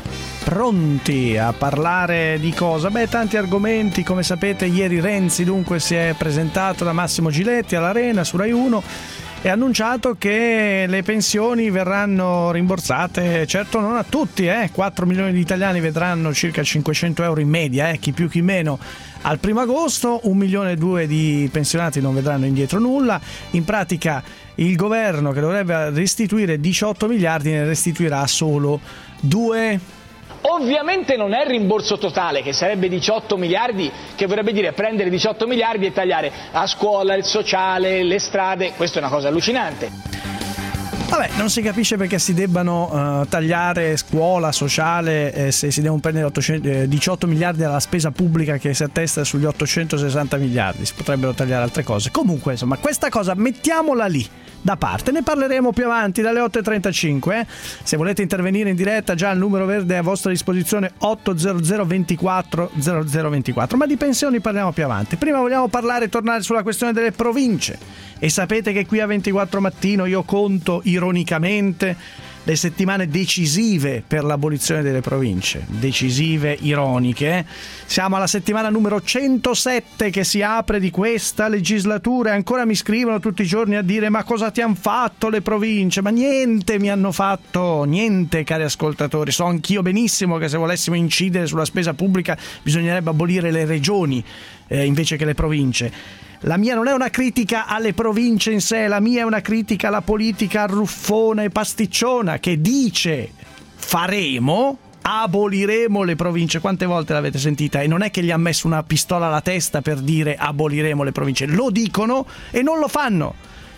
pronti a parlare di cosa? Beh, tanti argomenti. Come sapete, ieri Renzi dunque si è presentato da Massimo Giletti all'Arena su Rai uno e ha annunciato che le pensioni verranno rimborsate, certo non a tutti, eh? quattro milioni di italiani vedranno circa cinquecento euro in media, eh? chi più chi meno, al primo agosto, un milione e due di pensionati non vedranno indietro nulla. In pratica il governo, che dovrebbe restituire diciotto miliardi, ne restituirà solo due. Ovviamente non è il rimborso totale, che sarebbe diciotto miliardi, che vorrebbe dire prendere diciotto miliardi e tagliare la scuola, il sociale, le strade. Questa è una cosa allucinante. Vabbè, non si capisce perché si debbano uh, tagliare scuola, sociale, eh, se si devono prendere ottocento, eh, diciotto miliardi alla spesa pubblica che si attesta sugli ottocentosessanta miliardi. Si potrebbero tagliare altre cose. Comunque, insomma, questa cosa mettiamola lì da parte, ne parleremo più avanti dalle otto e trentacinque. Eh? Se volete intervenire in diretta, già il numero verde è a vostra disposizione, otto zero zero ventiquattro zero zero ventiquattro. Ma di pensioni parliamo più avanti. Prima vogliamo parlare e tornare sulla questione delle province. E sapete che qui a ventiquattro Mattino io conto ironicamente le settimane decisive per l'abolizione delle province, decisive, ironiche. Eh? Siamo alla settimana numero centosette che si apre di questa legislatura e ancora mi scrivono tutti i giorni a dire: ma cosa ti hanno fatto le province? Ma niente mi hanno fatto, niente, cari ascoltatori. So anch'io benissimo che se volessimo incidere sulla spesa pubblica bisognerebbe abolire le regioni eh, invece che le province. La mia non è una critica alle province in sé, la mia è una critica alla politica arruffona e pasticciona che dice faremo, aboliremo le province. Quante volte l'avete sentita? E non è che gli ha messo una pistola alla testa per dire aboliremo le province, lo dicono e non lo fanno.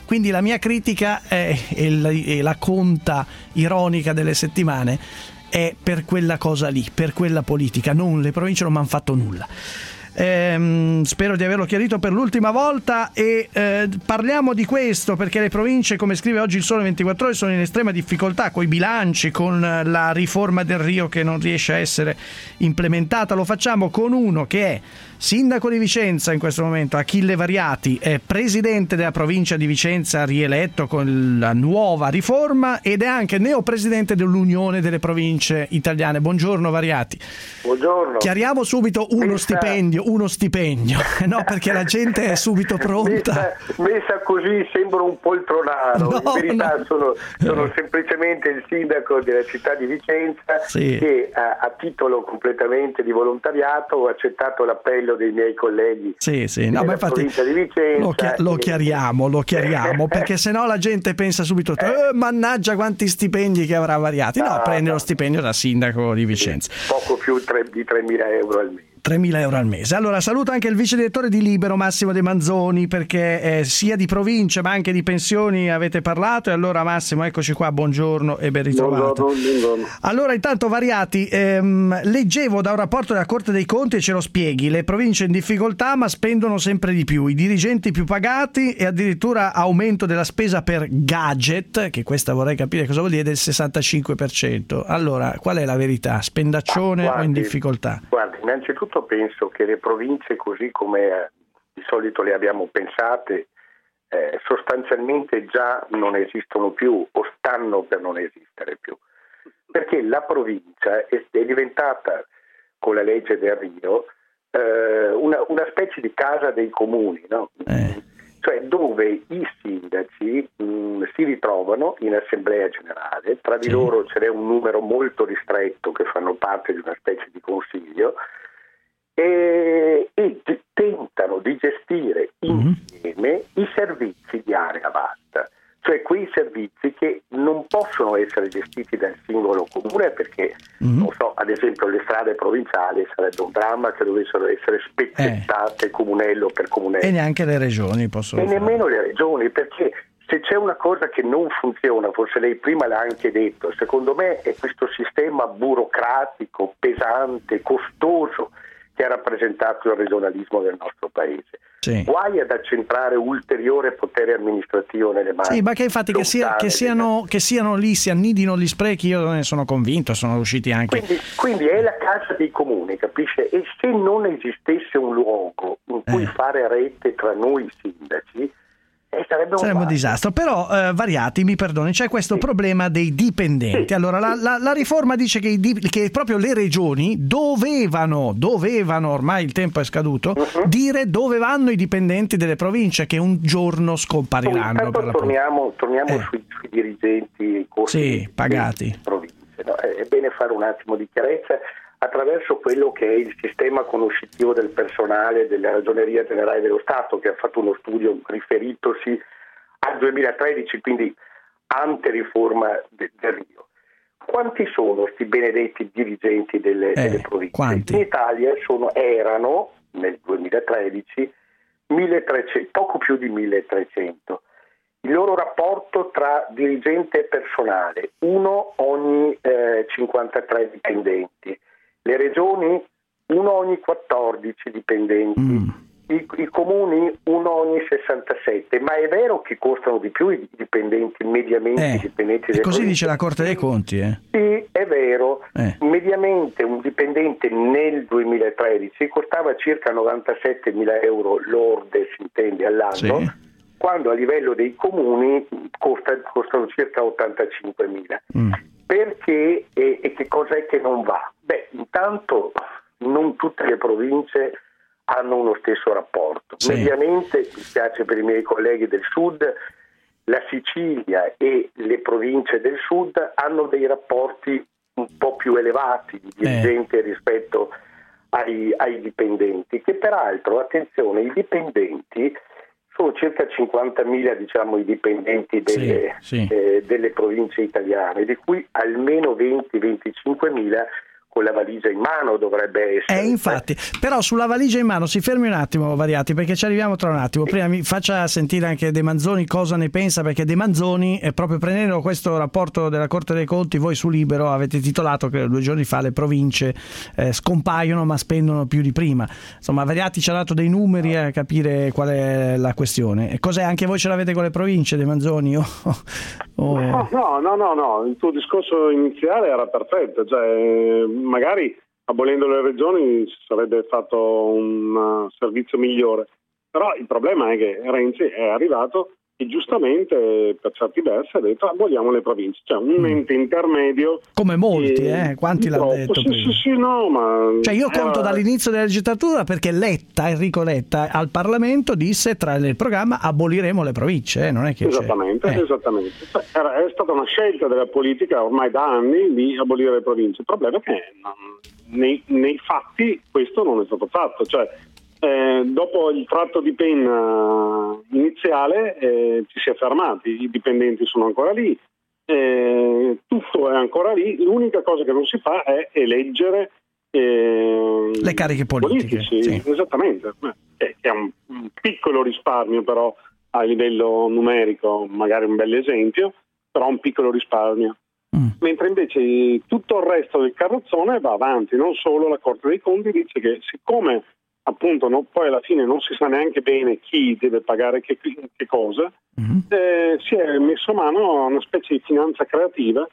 Quindi la mia critica è, e la, e la conta ironica delle settimane è per quella cosa lì, per quella politica. Non, le province non mi hanno fatto nulla. Ehm, spero di averlo chiarito per l'ultima volta e eh, parliamo di questo perché le province, come scrive oggi il Sole ventiquattro Ore, sono in estrema difficoltà con i bilanci, con la riforma del Rio che non riesce a essere implementata. Lo facciamo con uno che è sindaco di Vicenza in questo momento, Achille Variati, è presidente della provincia di Vicenza rieletto con la nuova riforma ed è anche neopresidente dell'Unione delle Province Italiane. Buongiorno Variati. Buongiorno. Chiariamo subito uno messa... stipendio, uno stipendio, no, perché la gente è subito pronta. Messa, messa così sembra un poltronaro, no, in verità no. sono, sono semplicemente il sindaco della città di Vicenza sì. che a, a titolo completamente di volontariato ho accettato l'appello dei miei colleghi sì, sì. No, della ma infatti provincia di Vicenza. Lo, chi- lo chiariamo, lo chiariamo perché sennò la gente pensa subito eh, mannaggia quanti stipendi che avrà Variati. No, ah, prende no. lo stipendio da sindaco di Vicenza. Poco più tre, di tremila euro al mese. tremila euro al mese. Allora saluto anche il vice direttore di Libero Massimo De Manzoni perché eh, sia di province ma anche di pensioni avete parlato e allora Massimo eccoci qua, buongiorno e ben ritrovato. Buongiorno, buongiorno. Allora intanto Variati, ehm, leggevo da un rapporto della Corte dei Conti e ce lo spieghi, le province in difficoltà ma spendono sempre di più, i dirigenti più pagati e addirittura aumento della spesa per gadget, che questa vorrei capire cosa vuol dire, del sessantacinque per cento. Allora qual è la verità? Spendaccione guardi, o in difficoltà? Guardi, innanzitutto penso che le province così come eh, di solito le abbiamo pensate eh, sostanzialmente già non esistono più o stanno per non esistere più, perché la provincia è, è diventata con la legge del Rio eh, una, una specie di casa dei comuni, no? Eh. Cioè dove i sindaci mh, si ritrovano in assemblea generale, tra di sì. loro ce n'è un numero molto ristretto che fanno parte di una specie di consiglio e, e tentano di gestire insieme mm-hmm. i servizi di area vasta, cioè quei servizi che non possono essere gestiti dal singolo comune perché, mm-hmm. non so, ad esempio le strade provinciali sarebbe un dramma che dovessero essere spezzettate eh. comunello per comunello. E neanche le regioni possono. E fare. nemmeno le regioni, perché se c'è una cosa che non funziona, forse lei prima l'ha anche detto, secondo me è questo sistema burocratico, pesante, costoso che ha rappresentato il regionalismo del nostro paese. Sì. Guai ad accentrare ulteriore potere amministrativo nelle mani. Sì, ma che infatti che, sia, che, siano, che siano lì, si annidino gli sprechi, io ne sono convinto, sono usciti anche. Quindi, quindi è la casa dei comuni, capisce? E se non esistesse un luogo in cui eh. fare rete tra noi sindaci, eh, sarebbe un, sarebbe un disastro. Però eh, Variati, mi perdoni, c'è questo sì. problema dei dipendenti. Sì. Allora la, la, la riforma dice che, i, che proprio le regioni dovevano dovevano ormai il tempo è scaduto uh-huh. dire dove vanno i dipendenti delle province che un giorno scompariranno. Per la torniamo torniamo eh. sui, sui dirigenti costi sì, pagati delle province, no? È bene fare un attimo di chiarezza attraverso quello che è il sistema conoscitivo del personale della Ragioneria Generale dello Stato, che ha fatto uno studio riferitosi al duemilatredici, quindi ante riforma de- del Rio. Quanti sono questi benedetti dirigenti delle, eh, delle province? Quanti? In Italia sono, erano nel duemilatredici milletrecento, poco più di milletrecento. Il loro rapporto tra dirigente e personale, uno ogni eh, cinquantatré dipendenti. Le regioni uno ogni quattordici dipendenti, mm. I, i comuni uno ogni sessantasette, ma è vero che costano di più i dipendenti, mediamente eh, i dipendenti e così province? dice la Corte dei Conti eh. Sì, è vero, eh. mediamente un dipendente nel duemilatredici costava circa novantasettemila euro lorde, si intende, all'anno, sì. quando a livello dei comuni costa, costano circa ottantacinquemila. Mm. Perché e, e che cos'è che non va? Beh, intanto non tutte le province hanno uno stesso rapporto. Sì. Mediamente, mi spiace per i miei colleghi del sud, la Sicilia e le province del sud hanno dei rapporti un po' più elevati di dirigenti eh. rispetto ai, ai dipendenti, che peraltro, attenzione, i dipendenti sono circa cinquantamila, diciamo, i dipendenti delle, sì, sì. Eh, delle province italiane, di cui almeno venti venticinquemila con la valigia in mano dovrebbe essere. Eh, infatti, però sulla valigia in mano si fermi un attimo, Variati, perché ci arriviamo tra un attimo. Prima mi faccia sentire anche De Manzoni cosa ne pensa, perché De Manzoni, è proprio prendendo questo rapporto della Corte dei Conti, voi su Libero avete titolato che due giorni fa le province eh, scompaiono ma spendono più di prima. Insomma, Variati ci ha dato dei numeri a capire qual è la questione. E cos'è, anche voi ce l'avete con le province, De Manzoni? Oh, oh. No, no, no, no, no, il tuo discorso iniziale era perfetto, cioè magari abolendo le regioni si sarebbe fatto un servizio migliore, però il problema è che Renzi è arrivato e giustamente per certi versi ha detto aboliamo le province, cioè un ente intermedio. Come molti, eh? Quanti l'hanno detto? Sì, prima. sì, sì, no, ma... Cioè io conto eh... dall'inizio della legislatura, perché Letta, Enrico Letta, al Parlamento disse tra nel programma aboliremo le province, eh? Non è che Esattamente, c'è. Eh. esattamente. Cioè, era, è stata una scelta della politica ormai da anni di abolire le province. Il problema è che non, nei, nei fatti questo non è stato fatto, cioè Eh, dopo il tratto di penna iniziale eh, ci si è fermati, i dipendenti sono ancora lì, eh, tutto è ancora lì, l'unica cosa che non si fa è eleggere eh, le cariche politiche, politici, sì. Esattamente, eh, che è un, un piccolo risparmio però a livello numerico, magari un bel esempio, però un piccolo risparmio. Mm. Mentre invece tutto il resto del carrozzone va avanti, non solo la Corte dei Conti dice che siccome appunto no, poi alla fine non si sa neanche bene chi deve pagare che, che cosa, mm-hmm. eh, si è messo mano a una specie di finanza creativa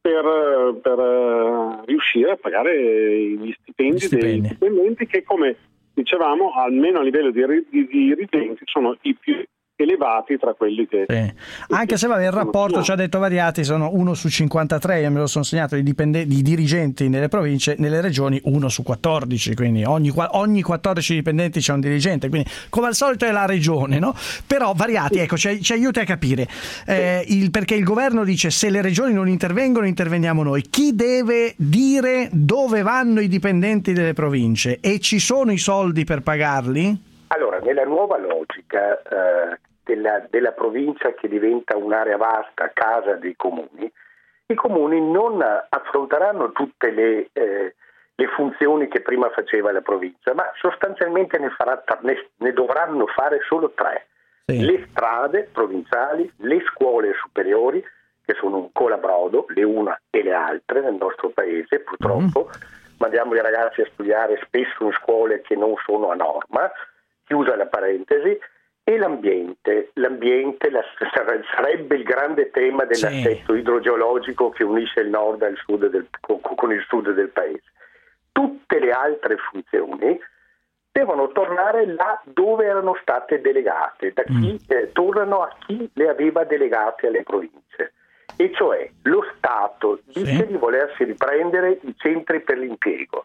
per, per uh, riuscire a pagare gli stipendi, gli stipendi dei dipendenti che, come dicevamo, almeno a livello di, di, di dirigenti sono i più elevati tra quelli che... Sì. Anche se vabbè, il rapporto ci ha detto Variati, sono uno su cinquantatré, io me lo sono segnato, di, dipende- di dirigenti nelle province, nelle regioni uno su quattordici, quindi ogni, ogni quattordici dipendenti c'è un dirigente, quindi come al solito è la regione, no? Però Variati, ecco, ci, ci aiuti a capire, eh, il, perché il governo dice se le regioni non intervengono interveniamo noi, chi deve dire dove vanno i dipendenti delle province e ci sono i soldi per pagarli? Allora, nella nuova logica eh, della, della provincia che diventa un'area vasta a casa dei comuni, i comuni non affronteranno tutte le, eh, le funzioni che prima faceva la provincia, ma sostanzialmente ne, farà, ne, ne dovranno fare solo tre. Sì. Le strade provinciali, le scuole superiori, che sono un colabrodo, le una e le altre nel nostro paese, purtroppo. Mm. Mandiamo i ragazzi a studiare spesso in scuole che non sono a norma, chiusa la parentesi, e l'ambiente. L'ambiente la, sarebbe il grande tema dell'assetto sì. idrogeologico che unisce il nord al sud del, con, con il sud del paese. Tutte le altre funzioni devono tornare là dove erano state delegate, da chi, mm. eh, tornano a chi le aveva delegate alle province. E cioè lo Stato dice sì. di volersi riprendere i centri per l'impiego.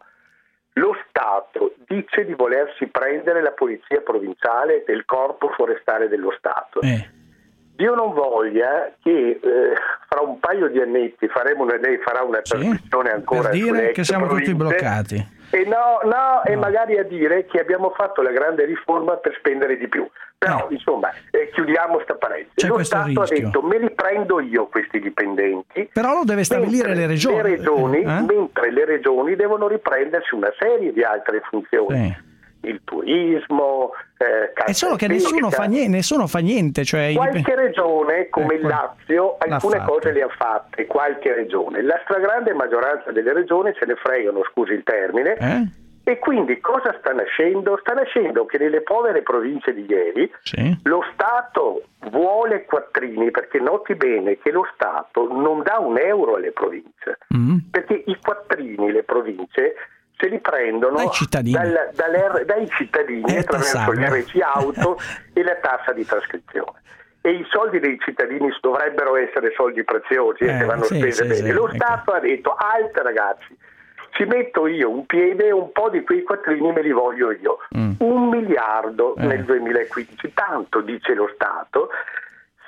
Lo Stato dice di volersi prendere la polizia provinciale del corpo forestale dello Stato. Eh. Dio non voglia che eh, fra un paio di annetti faremo una, lei farà una sì, trasmissione ancora per dire che siamo province, tutti bloccati. E no, no, no, e magari a dire che abbiamo fatto la grande riforma per spendere di più. Però, eh. insomma, eh, chiudiamo sta parentesi. Lo Stato rischio. ha detto, me li prendo io questi dipendenti. Però lo deve stabilire le regioni. Le regioni eh? Mentre le regioni devono riprendersi una serie di altre funzioni. Sì. Il turismo, eh, è solo che nessuno fa niente, nessuno fa niente, cioè qualche regione come eh, il Lazio alcune cose le ha fatte, qualche regione, la stragrande maggioranza delle regioni se ne fregano, scusi il termine, eh? E quindi cosa sta nascendo? Sta nascendo che nelle povere province di ieri sì. lo Stato vuole quattrini, perché noti bene che lo Stato non dà un euro alle province, mm. perché i quattrini, le province se li prendono dai cittadini, dal, dal, dai cittadini attraverso gli R C auto e la tassa di trascrizione. E i soldi dei cittadini dovrebbero essere soldi preziosi eh, che vanno sì, spese sì, bene. Sì, Lo ecco. Stato ha detto, alt ragazzi, ci metto io un piede e un po' di quei quattrini me li voglio io. Mm. Un miliardo eh. nel duemilaquindici, tanto dice lo Stato,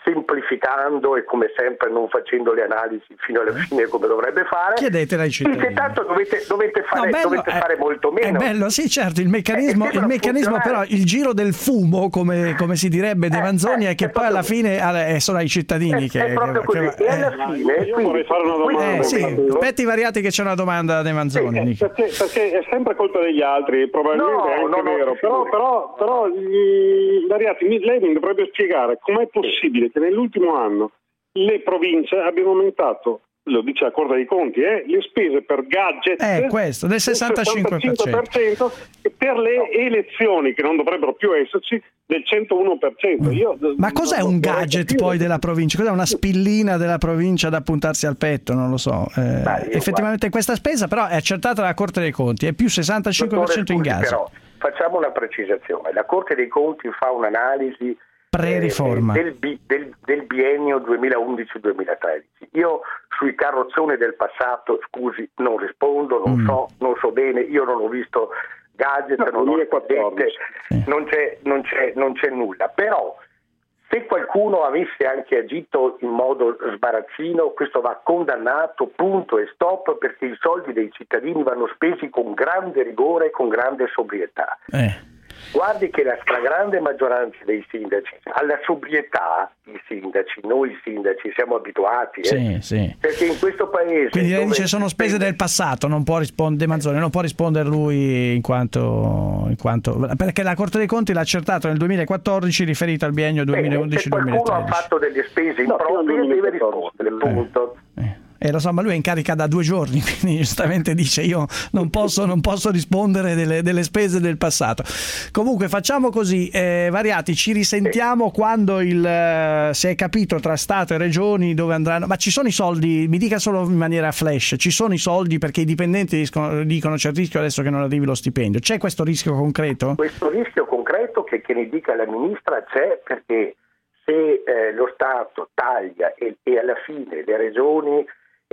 semplificando e come sempre non facendo le analisi fino alla fine come dovrebbe fare. Chiedetela ai cittadini. Intanto dovete, dovete, fare, no, bello, dovete è, fare molto meno. È bello, sì, certo, il meccanismo, eh, il meccanismo però, il giro del fumo, come, come si direbbe De Manzoni, eh, eh, è che è poi alla fine eh, sono ai cittadini è, che... È proprio che, così, che, e alla eh, fine... Io vorrei fare una domanda. Eh, sì, aspetti variati che c'è una domanda da De Manzoni. Sì, perché, perché è sempre colpa degli altri, probabilmente no, è anche no, vero, no, però, però, però gli, Variati, lei mi dovrebbe spiegare com'è possibile che nell'ultimo anno le province abbiano aumentato, lo dice la Corte dei Conti, eh, le spese per gadget eh, questo, del sessantacinque per cento. per cento e per le elezioni, che non dovrebbero più esserci, del centouno per cento. Io, Ma cos'è un gadget poi della provincia? Cos'è una spillina della provincia da puntarsi al petto? Non lo so. Eh, Beh, effettivamente guarda. Questa spesa però è accertata dalla Corte dei Conti, è più sessantacinque per cento in gas. Però facciamo una precisazione, la Corte dei Conti fa un'analisi pre-riforma eh, del, bi, del, del biennio duemilaundici duemilatredici. Io sui carrozzoni del passato, scusi, non rispondo, non mm. so, non so bene, io non ho visto gadget, no, non ho vedette, sì. non, c'è, non, c'è, non c'è nulla, però se qualcuno avesse anche agito in modo sbarazzino, questo va condannato, punto e stop, perché i soldi dei cittadini vanno spesi con grande rigore e con grande sobrietà. Eh. Guardi che la stragrande maggioranza dei sindaci, alla sobrietà, i sindaci, noi sindaci siamo abituati, eh? Sì, sì. Perché in questo paese... Quindi lei dice sono spese del passato, non può rispondere Manzoni, non può rispondere lui in quanto, in quanto... perché la Corte dei Conti l'ha accertato nel duemilaquattordici riferito al biennio duemilaundici duemilatredici. Se qualcuno ha fatto delle spese improprie no, deve rispondere, punto. Eh. Eh, lo so, ma lui è in carica da due giorni, quindi giustamente dice io non posso, non posso rispondere delle, delle spese del passato. Comunque facciamo così, eh, Variati, ci risentiamo quando il eh, si è capito tra Stato e Regioni dove andranno, ma ci sono i soldi, mi dica solo in maniera flash, ci sono i soldi perché i dipendenti dicono, dicono c'è il rischio adesso che non arrivi lo stipendio, c'è questo rischio concreto? Questo rischio concreto che, che ne dica la Ministra c'è, perché se eh, lo Stato taglia e, e alla fine le Regioni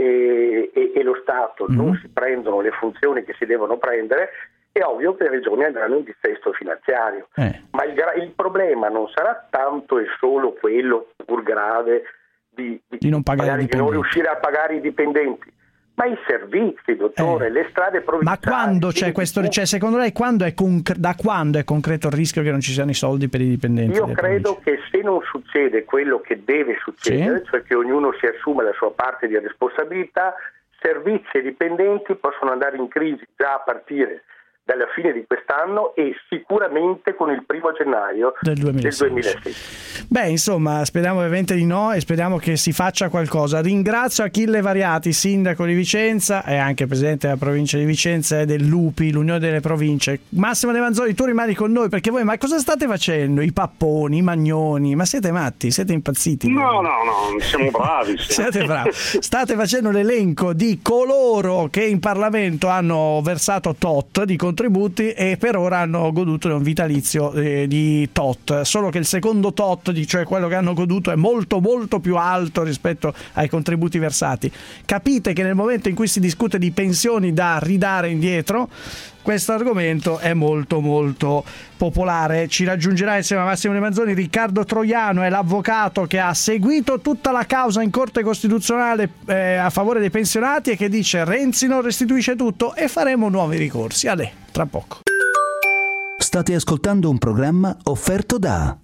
E, e, e lo Stato mm. non si prendono le funzioni che si devono prendere, è ovvio che le regioni andranno in dissesto finanziario. Eh. Ma il, il problema non sarà tanto e solo quello pur grave di, di, di non pagare magari, di non riuscire a pagare i dipendenti, ma i servizi, dottore, eh. le strade provinciali. Ma quando c'è questo, cioè secondo lei quando è conc- da quando è concreto il rischio che non ci siano i soldi per i dipendenti? Io credo che se non succede quello che deve succedere, sì. cioè che ognuno si assume la sua parte di responsabilità, servizi e dipendenti possono andare in crisi già a partire dalla fine di quest'anno e sicuramente con il primo gennaio del duemilasedici. Del duemilasedici. Beh, insomma, speriamo ovviamente di no e speriamo che si faccia qualcosa. Ringrazio Achille Variati, sindaco di Vicenza e anche presidente della provincia di Vicenza e dell'U P I, l'Unione delle Province. Massimo De Manzoni, tu rimani con noi perché voi, ma cosa state facendo? I papponi, i magnoni, ma siete matti? Siete impazziti? No, no, no, siamo bravi. Siete bravi. State facendo l'elenco di coloro che in Parlamento hanno versato tot di contributi e per ora hanno goduto di un vitalizio eh, di tot, solo che il secondo tot, cioè quello che hanno goduto, è molto molto più alto rispetto ai contributi versati. Capite che nel momento in cui si discute di pensioni da ridare indietro, questo argomento è molto molto popolare. Ci raggiungerà insieme a Massimo De Manzoni Riccardo Troiano, è l'avvocato che ha seguito tutta la causa in Corte Costituzionale eh, a favore dei pensionati e che dice Renzi non restituisce tutto e faremo nuovi ricorsi. A lei, tra poco. State ascoltando un programma offerto da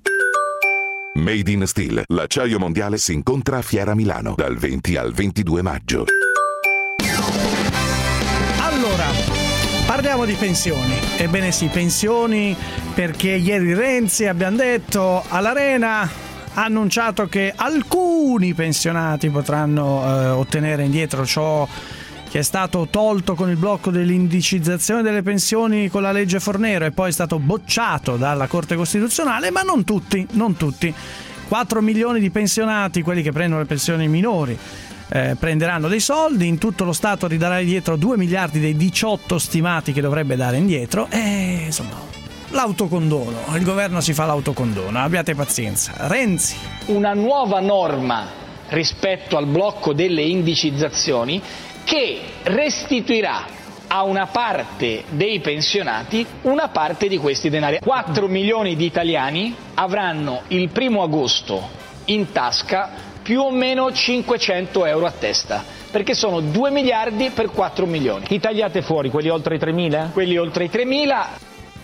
Made in Steel, l'acciaio mondiale si incontra a Fiera Milano dal venti al ventidue maggio. Allora, parliamo di pensioni. Ebbene sì, pensioni, perché ieri Renzi, abbiamo detto, all'Arena ha annunciato che alcuni pensionati potranno eh, ottenere indietro ciò che è stato tolto con il blocco dell'indicizzazione delle pensioni con la legge Fornero e poi è stato bocciato dalla Corte Costituzionale, ma non tutti, non tutti. quattro milioni di pensionati, quelli che prendono le pensioni minori, Eh, prenderanno dei soldi, in tutto lo Stato ridarà indietro due miliardi dei diciotto stimati che dovrebbe dare indietro e insomma l'autocondono, il governo si fa l'autocondono, abbiate pazienza. Renzi. Una nuova norma rispetto al blocco delle indicizzazioni che restituirà a una parte dei pensionati una parte di questi denari. quattro milioni di italiani avranno il primo agosto in tasca più o meno cinquecento euro a testa, perché sono due miliardi per quattro milioni. Chi tagliate fuori? Quelli oltre i tremila? Quelli oltre i tremila.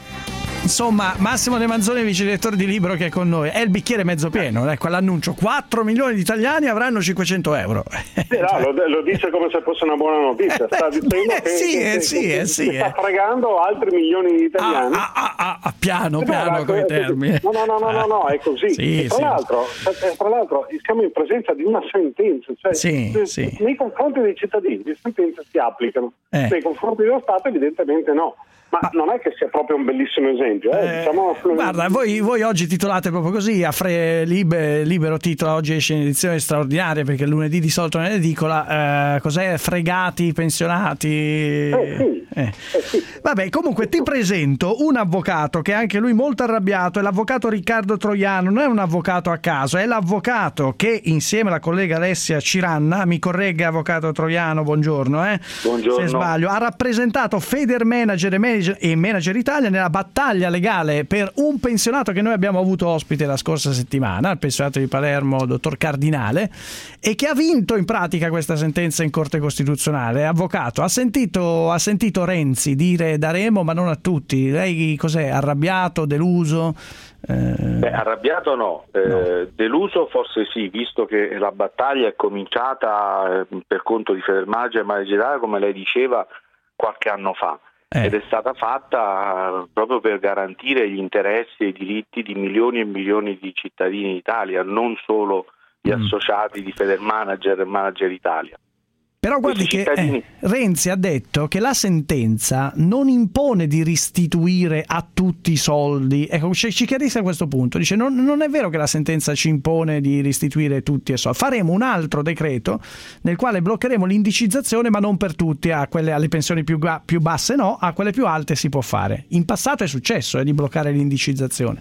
Insomma, Massimo De Manzoni, vice direttore di Libero, che è con noi, è il bicchiere mezzo pieno, ecco l'annuncio: quattro milioni di italiani avranno cinquecento euro. Sì, no, lo, lo dice come se fosse una buona notizia, sta dicendo eh, che, sì, che, eh, che, sì, che, eh, sì, che sta eh. fregando altri milioni di italiani. Ah, ah, ah, ah, piano, Eh, piano no, con i eh, termini. No, no, no, no, no, no, è così. Sì, e tra, sì. l'altro, eh, tra l'altro siamo in presenza di una sentenza, cioè Sì, eh, sì. nei confronti dei cittadini le sentenze si applicano, Eh. nei confronti dello Stato evidentemente no. Ma non è che sia proprio un bellissimo esempio, eh? Eh, diciamo... Guarda, voi, voi oggi titolate proprio così, a Fre Libe, Libero titola, oggi esce in edizione straordinaria perché lunedì di solito non è edicola, eh, cos'è? Fregati, pensionati. Eh, sì. Eh. Eh, sì. Vabbè, comunque ti presento un avvocato che è anche lui molto arrabbiato, è l'avvocato Riccardo Troiano. Non è un avvocato a caso, è l'avvocato che insieme alla collega Alessia Ciranna, mi corregga avvocato Troiano, buongiorno, eh? Buongiorno. Se sbaglio, ha rappresentato Federmanager e Manager e Manager Italia nella battaglia legale per un pensionato che noi abbiamo avuto ospite la scorsa settimana, il pensionato di Palermo, dottor Cardinale, e che ha vinto in pratica questa sentenza in Corte Costituzionale. Avvocato, ha sentito, ha sentito Renzi dire daremo ma non a tutti. Lei cos'è? Arrabbiato, deluso? Eh... Beh, arrabbiato no, eh, no. Deluso forse sì, visto che la battaglia è cominciata eh, per conto di Federmanager e Manager Italia, come lei diceva, qualche anno fa. Eh. Ed è stata fatta proprio per garantire gli interessi e i diritti di milioni e milioni di cittadini d'Italia, non solo gli mm. associati di Federmanager e Manager Italia. Però guardi che eh, Renzi ha detto che la sentenza non impone di restituire a tutti i soldi. Ecco, ci chiarisce a questo punto. Dice non, non è vero che la sentenza ci impone di restituire tutti i soldi. Faremo un altro decreto nel quale bloccheremo l'indicizzazione, ma non per tutti. A quelle, alle pensioni più, più basse no, a quelle più alte si può fare. In passato è successo eh, di bloccare l'indicizzazione.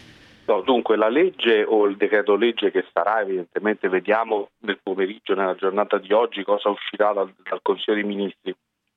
No, dunque la legge o il decreto legge che sarà, evidentemente vediamo nel pomeriggio, nella giornata di oggi, cosa uscirà dal, dal Consiglio dei Ministri,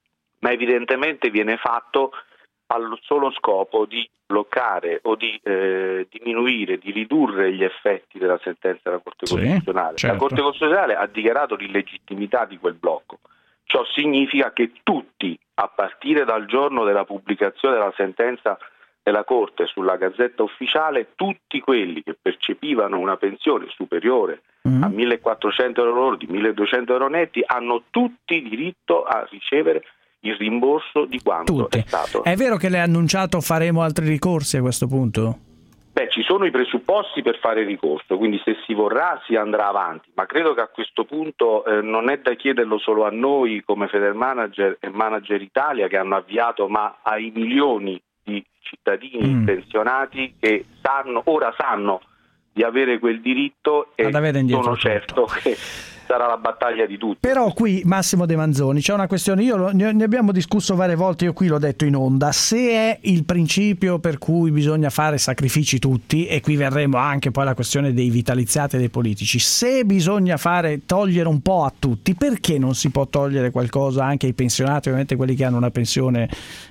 ma evidentemente viene fatto al solo scopo di bloccare o di eh, diminuire, di ridurre gli effetti della sentenza della Corte sì, Costituzionale. certo. La Corte Costituzionale ha dichiarato l'illegittimità di quel blocco. Ciò significa che tutti, a partire dal giorno della pubblicazione della sentenza della Corte sulla Gazzetta Ufficiale, tutti quelli che percepivano una pensione superiore mm. a millequattrocento euro lordi, milleduecento euro netti, hanno tutti diritto a ricevere il rimborso di quanto tutti. è stato. È vero che lei ha annunciato faremo altri ricorsi a questo punto? Beh, ci sono i presupposti per fare ricorso, quindi se si vorrà si andrà avanti, ma credo che a questo punto eh, non è da chiederlo solo a noi come Federmanager e Manager Italia, che hanno avviato, ma ai milioni di cittadini mm. pensionati che sanno, ora sanno di avere quel diritto e sono certo che sarà la battaglia di tutti. Però qui, Massimo De Manzoni, c'è una questione, io lo, ne abbiamo discusso varie volte, io qui l'ho detto in onda, se è il principio per cui bisogna fare sacrifici tutti, e qui verremo anche poi alla questione dei vitaliziati e dei politici, se bisogna fare togliere un po' a tutti, perché non si può togliere qualcosa anche ai pensionati, ovviamente quelli che hanno una pensione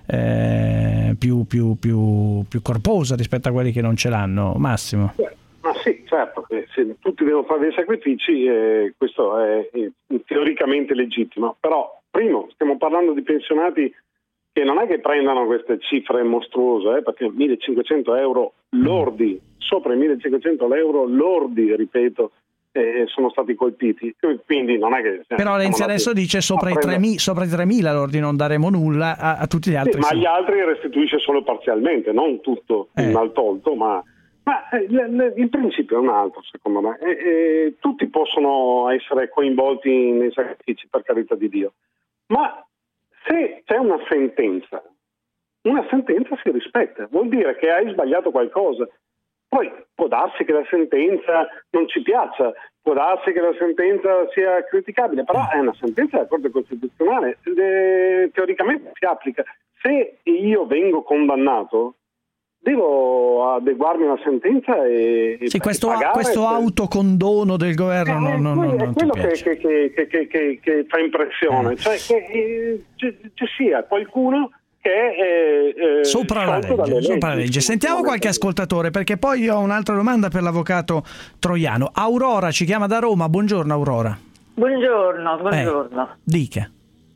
eh, più, più, più, più corposa rispetto a quelli che non ce l'hanno? Massimo? Ma sì, certo, eh, se tutti devono fare dei sacrifici, eh, questo è, è teoricamente legittimo, però primo stiamo parlando di pensionati che non è che prendano queste cifre mostruose, eh, perché millecinquecento euro lordi, sopra i millecinquecento euro lordi, ripeto, eh, sono stati colpiti, quindi non è che... Però Renzi adesso dice sopra i tremila lordi non daremo nulla, a, a tutti gli altri. Sì, sì. Ma gli altri restituisce solo parzialmente, non tutto eh. al tolto, ma... Ma eh, il principio è un altro, secondo me. E, e, tutti possono essere coinvolti nei sacrifici, per carità di Dio. Ma se c'è una sentenza, una sentenza si rispetta. Vuol dire che hai sbagliato qualcosa. Poi può darsi che la sentenza non ci piaccia, può darsi che la sentenza sia criticabile, però è una sentenza della Corte Costituzionale. E, teoricamente si applica. Se io vengo condannato, devo adeguarmi alla sentenza e, sì, e questo, pagare questo per... autocondono del governo eh, non, non, è non quello ti che, piace. che, che, che, che, che fa impressione, eh. cioè che eh, ci, ci sia qualcuno che è eh, sopra la legge, leggi, sopra la legge. Sentiamo qualche ascoltatore, perché poi io ho un'altra domanda per l'avvocato Troiano. Aurora ci chiama da Roma. Buongiorno Aurora. Buongiorno, buongiorno. Eh, dica.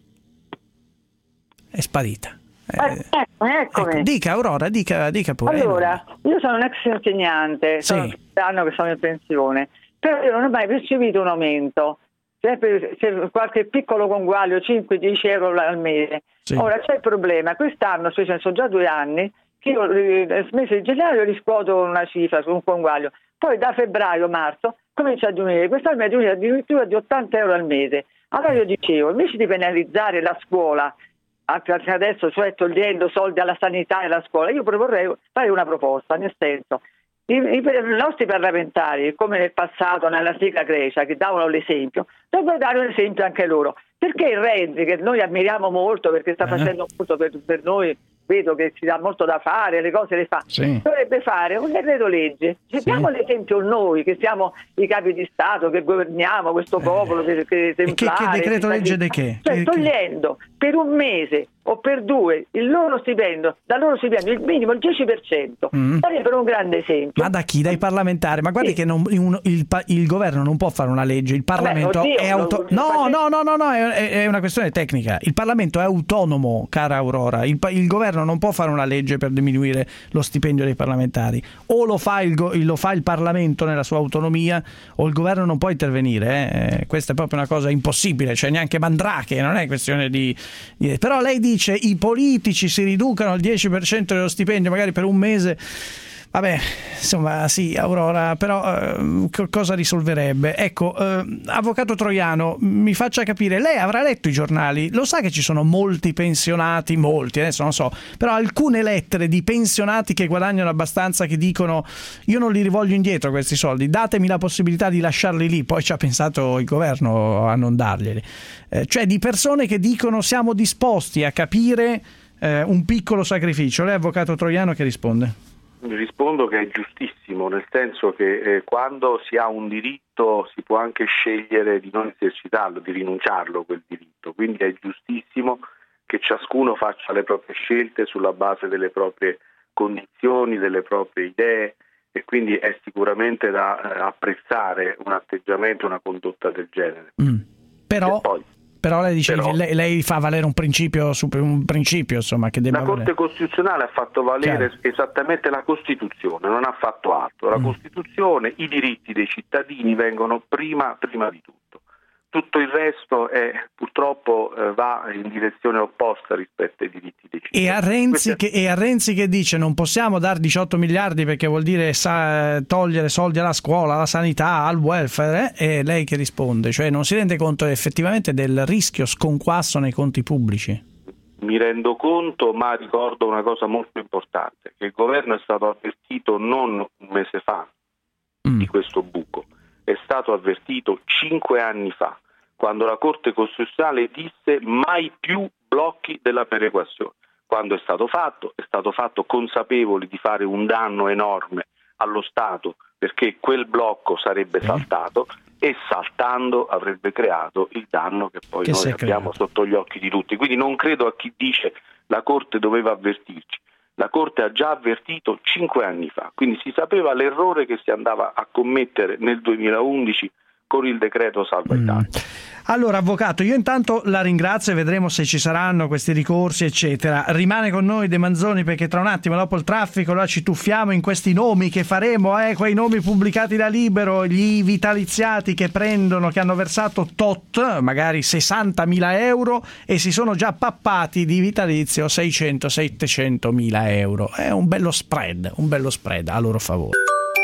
È sparita. Eh, ecco, eccomi. Ecco, dica Aurora, dica, dica pure. Allora, io sono un ex insegnante, sì. sono sette anni che sono in pensione, però io non ho mai percepito un aumento, sempre se qualche piccolo conguaglio, cinque dieci euro al mese. Sì. Ora c'è il problema, quest'anno, cioè sono già due anni, che io nel mese di gennaio riscuoto una cifra, un conguaglio, poi da febbraio, marzo, comincia a diminuire, quest'anno mi è diminuito addirittura di ottanta euro al mese. Allora io dicevo, invece di penalizzare la scuola, anche adesso, cioè togliendo soldi alla sanità e alla scuola, io proporrei fare una proposta, nel senso, i, i, i nostri parlamentari, come nel passato nella sigla Grecia, che davano l'esempio, dovrebbero dare un esempio anche loro, perché il Renzi, che noi ammiriamo molto perché sta facendo molto per, per noi, vedo che ci dà molto da fare, le cose le fa, sì. Dovrebbe fare un decreto legge, ci diamo sì. l'esempio noi che siamo i capi di Stato, che governiamo questo popolo, che, che esemplare, che, che decreto legge di che? Cioè, togliendo per un mese o per due il loro stipendio, dal loro stipendio il minimo il dieci per cento, mm. sarebbero un grande esempio. Ma da chi? Dai parlamentari? Ma guardi sì. che non, un, il, il governo non può fare una legge, il Parlamento Vabbè, oddio, è autonomo. No, no, no, no, no, è, è una questione tecnica. Il Parlamento è autonomo, cara Aurora. Il, il governo non può fare una legge per diminuire lo stipendio dei parlamentari. O lo fa il, lo fa il Parlamento nella sua autonomia, o il governo non può intervenire. Eh. Questa è proprio una cosa impossibile, cioè neanche Mandrake, non è questione di... di però lei dice dice i politici si riducano al dieci per cento dello stipendio magari per un mese. Vabbè, insomma, sì, Aurora, però eh, cosa risolverebbe? Ecco, eh, avvocato Troiano, mi faccia capire, lei avrà letto i giornali, lo sa che ci sono molti pensionati, molti, adesso non so, però alcune lettere di pensionati che guadagnano abbastanza, che dicono io non li rivoglio indietro questi soldi, datemi la possibilità di lasciarli lì, poi ci ha pensato il governo a non darglieli. Eh, cioè di persone che dicono siamo disposti a capire eh, un piccolo sacrificio. Lei, avvocato Troiano, che risponde? Rispondo che è giustissimo, nel senso che eh, quando si ha un diritto si può anche scegliere di non esercitarlo, di rinunciarlo quel diritto, quindi è giustissimo che ciascuno faccia le proprie scelte sulla base delle proprie condizioni, delle proprie idee, e quindi è sicuramente da eh, apprezzare un atteggiamento, una condotta del genere. Mm. Però... Però lei dice Però, che lei, lei fa valere un principio, un principio insomma, che debba la Corte valere. Costituzionale ha fatto valere Chiaro. esattamente la Costituzione, non ha fatto altro. La mm. Costituzione, i diritti dei cittadini vengono prima, prima di tutto. Tutto il resto è, purtroppo eh, va in direzione opposta rispetto ai diritti dei cittadini. E a Renzi, che, e a Renzi che dice non possiamo dar diciotto miliardi perché vuol dire sa, togliere soldi alla scuola, alla sanità, al welfare, eh? E lei che risponde? Cioè non si rende conto effettivamente del rischio sconquasso nei conti pubblici? Mi rendo conto, ma ricordo una cosa molto importante, che il governo è stato avvertito non un mese fa mm. di questo buco, è stato avvertito cinque anni fa, quando la Corte Costituzionale disse mai più blocchi della perequazione. Quando è stato fatto, è stato fatto consapevoli di fare un danno enorme allo Stato, perché quel blocco sarebbe eh. saltato, e saltando avrebbe creato il danno che poi che noi abbiamo creato sotto gli occhi di tutti. Quindi non credo a chi dice la Corte doveva avvertirci. La Corte ha già avvertito cinque anni fa, quindi si sapeva l'errore che si andava a commettere nel duemilaundici con il decreto Salva Italia. Mm. Allora, avvocato, io intanto la ringrazio e vedremo se ci saranno questi ricorsi, eccetera. Rimane con noi De Manzoni, perché tra un attimo, dopo il traffico, allora ci tuffiamo in questi nomi che faremo, eh, quei nomi pubblicati da Libero, gli vitaliziati che prendono, che hanno versato tot, magari sessantamila euro, e si sono già pappati di vitalizio seicento settecentomila euro. È un bello spread, un bello spread a loro favore.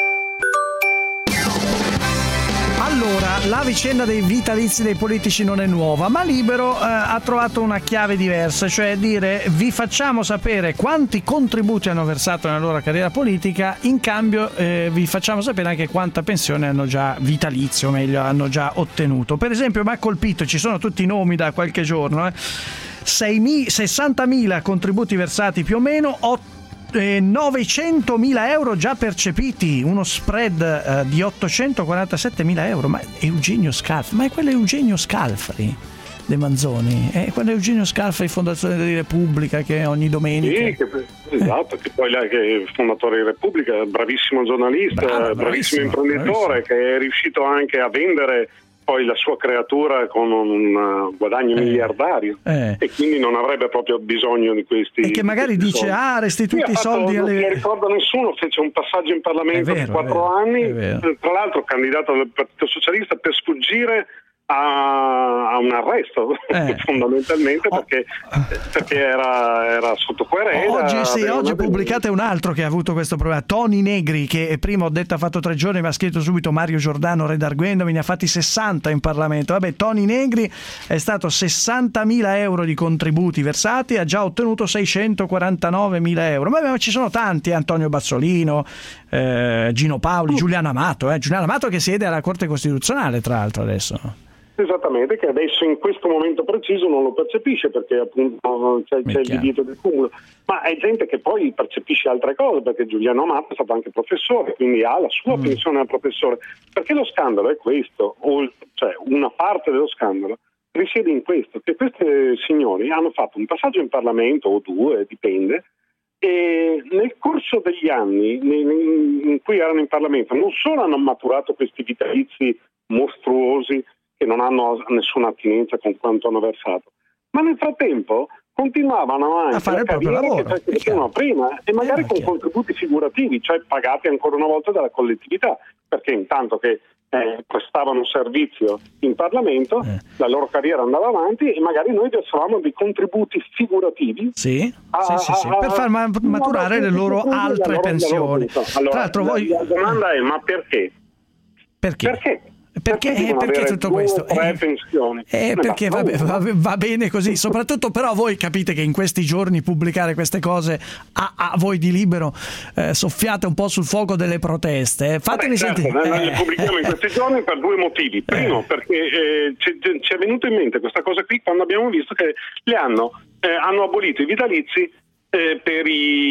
Allora, la vicenda dei vitalizi dei politici non è nuova, ma Libero eh, ha trovato una chiave diversa, cioè dire vi facciamo sapere quanti contributi hanno versato nella loro carriera politica, in cambio eh, vi facciamo sapere anche quanta pensione hanno già, vitalizio o meglio, hanno già ottenuto. Per esempio, mi ha colpito, ci sono tutti i nomi da qualche giorno, eh, sessantamila contributi versati più o meno, otto novecentomila euro già percepiti, uno spread eh, di ottocentoquarantasettemila euro. Ma Eugenio Scalfari, ma è quello Eugenio Scalfari? De Manzoni, e quando Eugenio Scalfari, fondatore di Repubblica, che ogni domenica sì, che, esatto, che poi lei che è il fondatore di Repubblica, bravissimo giornalista, Bravo, bravissimo, bravissimo imprenditore, bravissimo. Che è riuscito anche a vendere poi la sua creatura con un guadagno eh. miliardario eh. e quindi non avrebbe proprio bisogno di questi, e che magari dice soldi. ah restituiti i soldi non alle... mi ricordo nessuno, fece un passaggio in Parlamento di quattro anni, tra l'altro candidato al Partito Socialista per sfuggire a, a un arresto eh. fondamentalmente oh. perché, perché era, era sotto querela. Oggi, sì, oggi pubblicate un altro che ha avuto questo problema, Toni Negri, che prima ho detto ha fatto tre giorni, ma ha scritto subito Mario Giordano Re d'Argüendo, me ne ha fatti sessanta in Parlamento. Vabbè, Toni Negri è stato sessantamila euro di contributi versati, ha già ottenuto seicentoquarantanovemila euro, ma ci sono tanti, Antonio Bassolino, eh, Gino Paoli, uh. Giuliano Amato, eh. Giuliano Amato che siede alla Corte Costituzionale tra l'altro adesso. Esattamente, che adesso in questo momento preciso non lo percepisce perché appunto c'è, c'è il divieto del cumulo, ma è gente che poi percepisce altre cose, perché Giuliano Amato è stato anche professore, quindi ha la sua mm. pensione da professore, perché lo scandalo è questo, o, cioè una parte dello scandalo risiede in questo, che questi signori hanno fatto un passaggio in Parlamento o due, dipende, e nel corso degli anni in cui erano in Parlamento non solo hanno maturato questi vitalizi mostruosi che non hanno nessuna attinenza con quanto hanno versato, ma nel frattempo continuavano anche a fare il proprio lavoro che facevano prima e magari eh, con contributi figurativi, cioè pagati ancora una volta dalla collettività, perché intanto che eh, prestavano servizio in Parlamento eh. la loro carriera andava avanti e magari noi versavamo dei contributi figurativi sì, a, sì, sì, sì, a, per far maturare a, le loro altre loro, pensioni. Allora, tra l'altro la, voi... la domanda è: ma perché? Perché? Perché? Perché, perché, eh, perché tutto due, questo? Tre eh, pensioni. Eh, perché va, va, va bene così, soprattutto però voi capite che in questi giorni pubblicare queste cose a, a voi di libero eh, soffiate un po' sul fuoco delle proteste. Eh. Fatemi certo, sentire. Noi eh. le pubblichiamo in questi giorni per due motivi. Primo, eh. perché eh, ci, ci è venuto in mente questa cosa qui quando abbiamo visto che le hanno, eh, hanno abolito i vitalizi Eh, per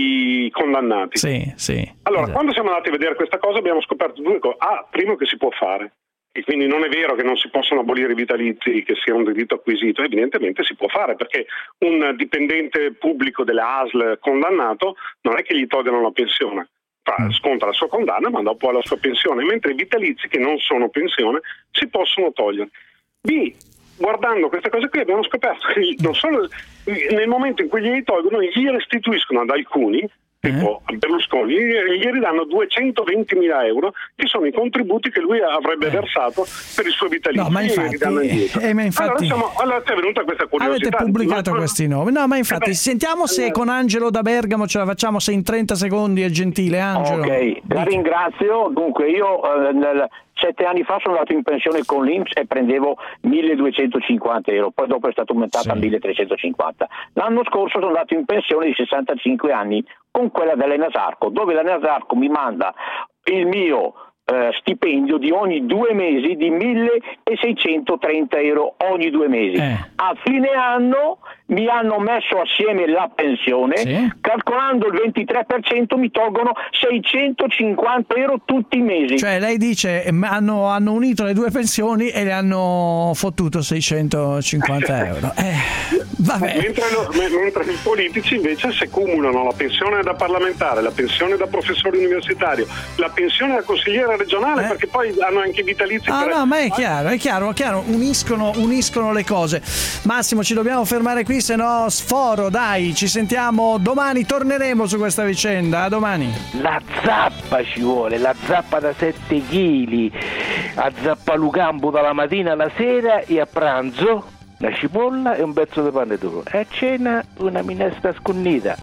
i condannati. Sì, sì. Allora, esatto. quando siamo andati a vedere questa cosa abbiamo scoperto due cose. Ah, primo che si può fare, e quindi non è vero che non si possono abolire i vitalizi, che sia un diritto acquisito, evidentemente si può fare, perché un dipendente pubblico della A S L condannato non è che gli tolgano la pensione, sconta la sua condanna ma dopo ha la sua pensione, mentre i vitalizi che non sono pensione si possono togliere. B, guardando queste cose qui abbiamo scoperto che non solo nel momento in cui glieli tolgono gli restituiscono ad alcuni, tipo a Berlusconi, gli ridanno duecentoventimila euro che sono i contributi che lui avrebbe versato per il suo vitalizio. No, ma infatti, eh, ma infatti allora, siamo, allora è venuta questa curiosità. Avete pubblicato ma, questi nomi. No, ma infatti eh beh, sentiamo se eh, con Angelo da Bergamo ce la facciamo, se in trenta secondi è gentile. Angelo. Ok, la ringrazio. Dunque io eh, nel, sette anni fa sono andato in pensione con l'I N P S e prendevo milleduecentocinquanta euro, poi dopo è stato aumentato sì. a milletrecentocinquanta. L'anno scorso sono andato in pensione di sessantacinque anni con quella dell'Enasarco, dove l'Enasarco mi manda il mio eh, stipendio di ogni due mesi di milleseicentotrenta euro ogni due mesi. Eh. A fine anno mi hanno messo assieme la pensione, sì. calcolando il ventitré per cento mi tolgono seicentocinquanta euro tutti i mesi. Cioè lei dice hanno, hanno unito le due pensioni e le hanno fottuto seicentocinquanta euro. Eh, vabbè. Mentre, lo, mentre i politici invece se cumulano la pensione da parlamentare, la pensione da professore universitario, la pensione da consigliere regionale, eh. perché poi hanno anche i vitalizi. Ah per... no, ma è chiaro, è chiaro, è chiaro, uniscono, uniscono le cose. Massimo, ci dobbiamo fermare qui, se no sforo, dai, ci sentiamo domani, torneremo su questa vicenda. A domani. La zappa ci vuole, la zappa da sette chili, a zappalucampo dalla mattina alla sera e a pranzo una cipolla e un pezzo di pane duro, e a cena una minestra sconnita.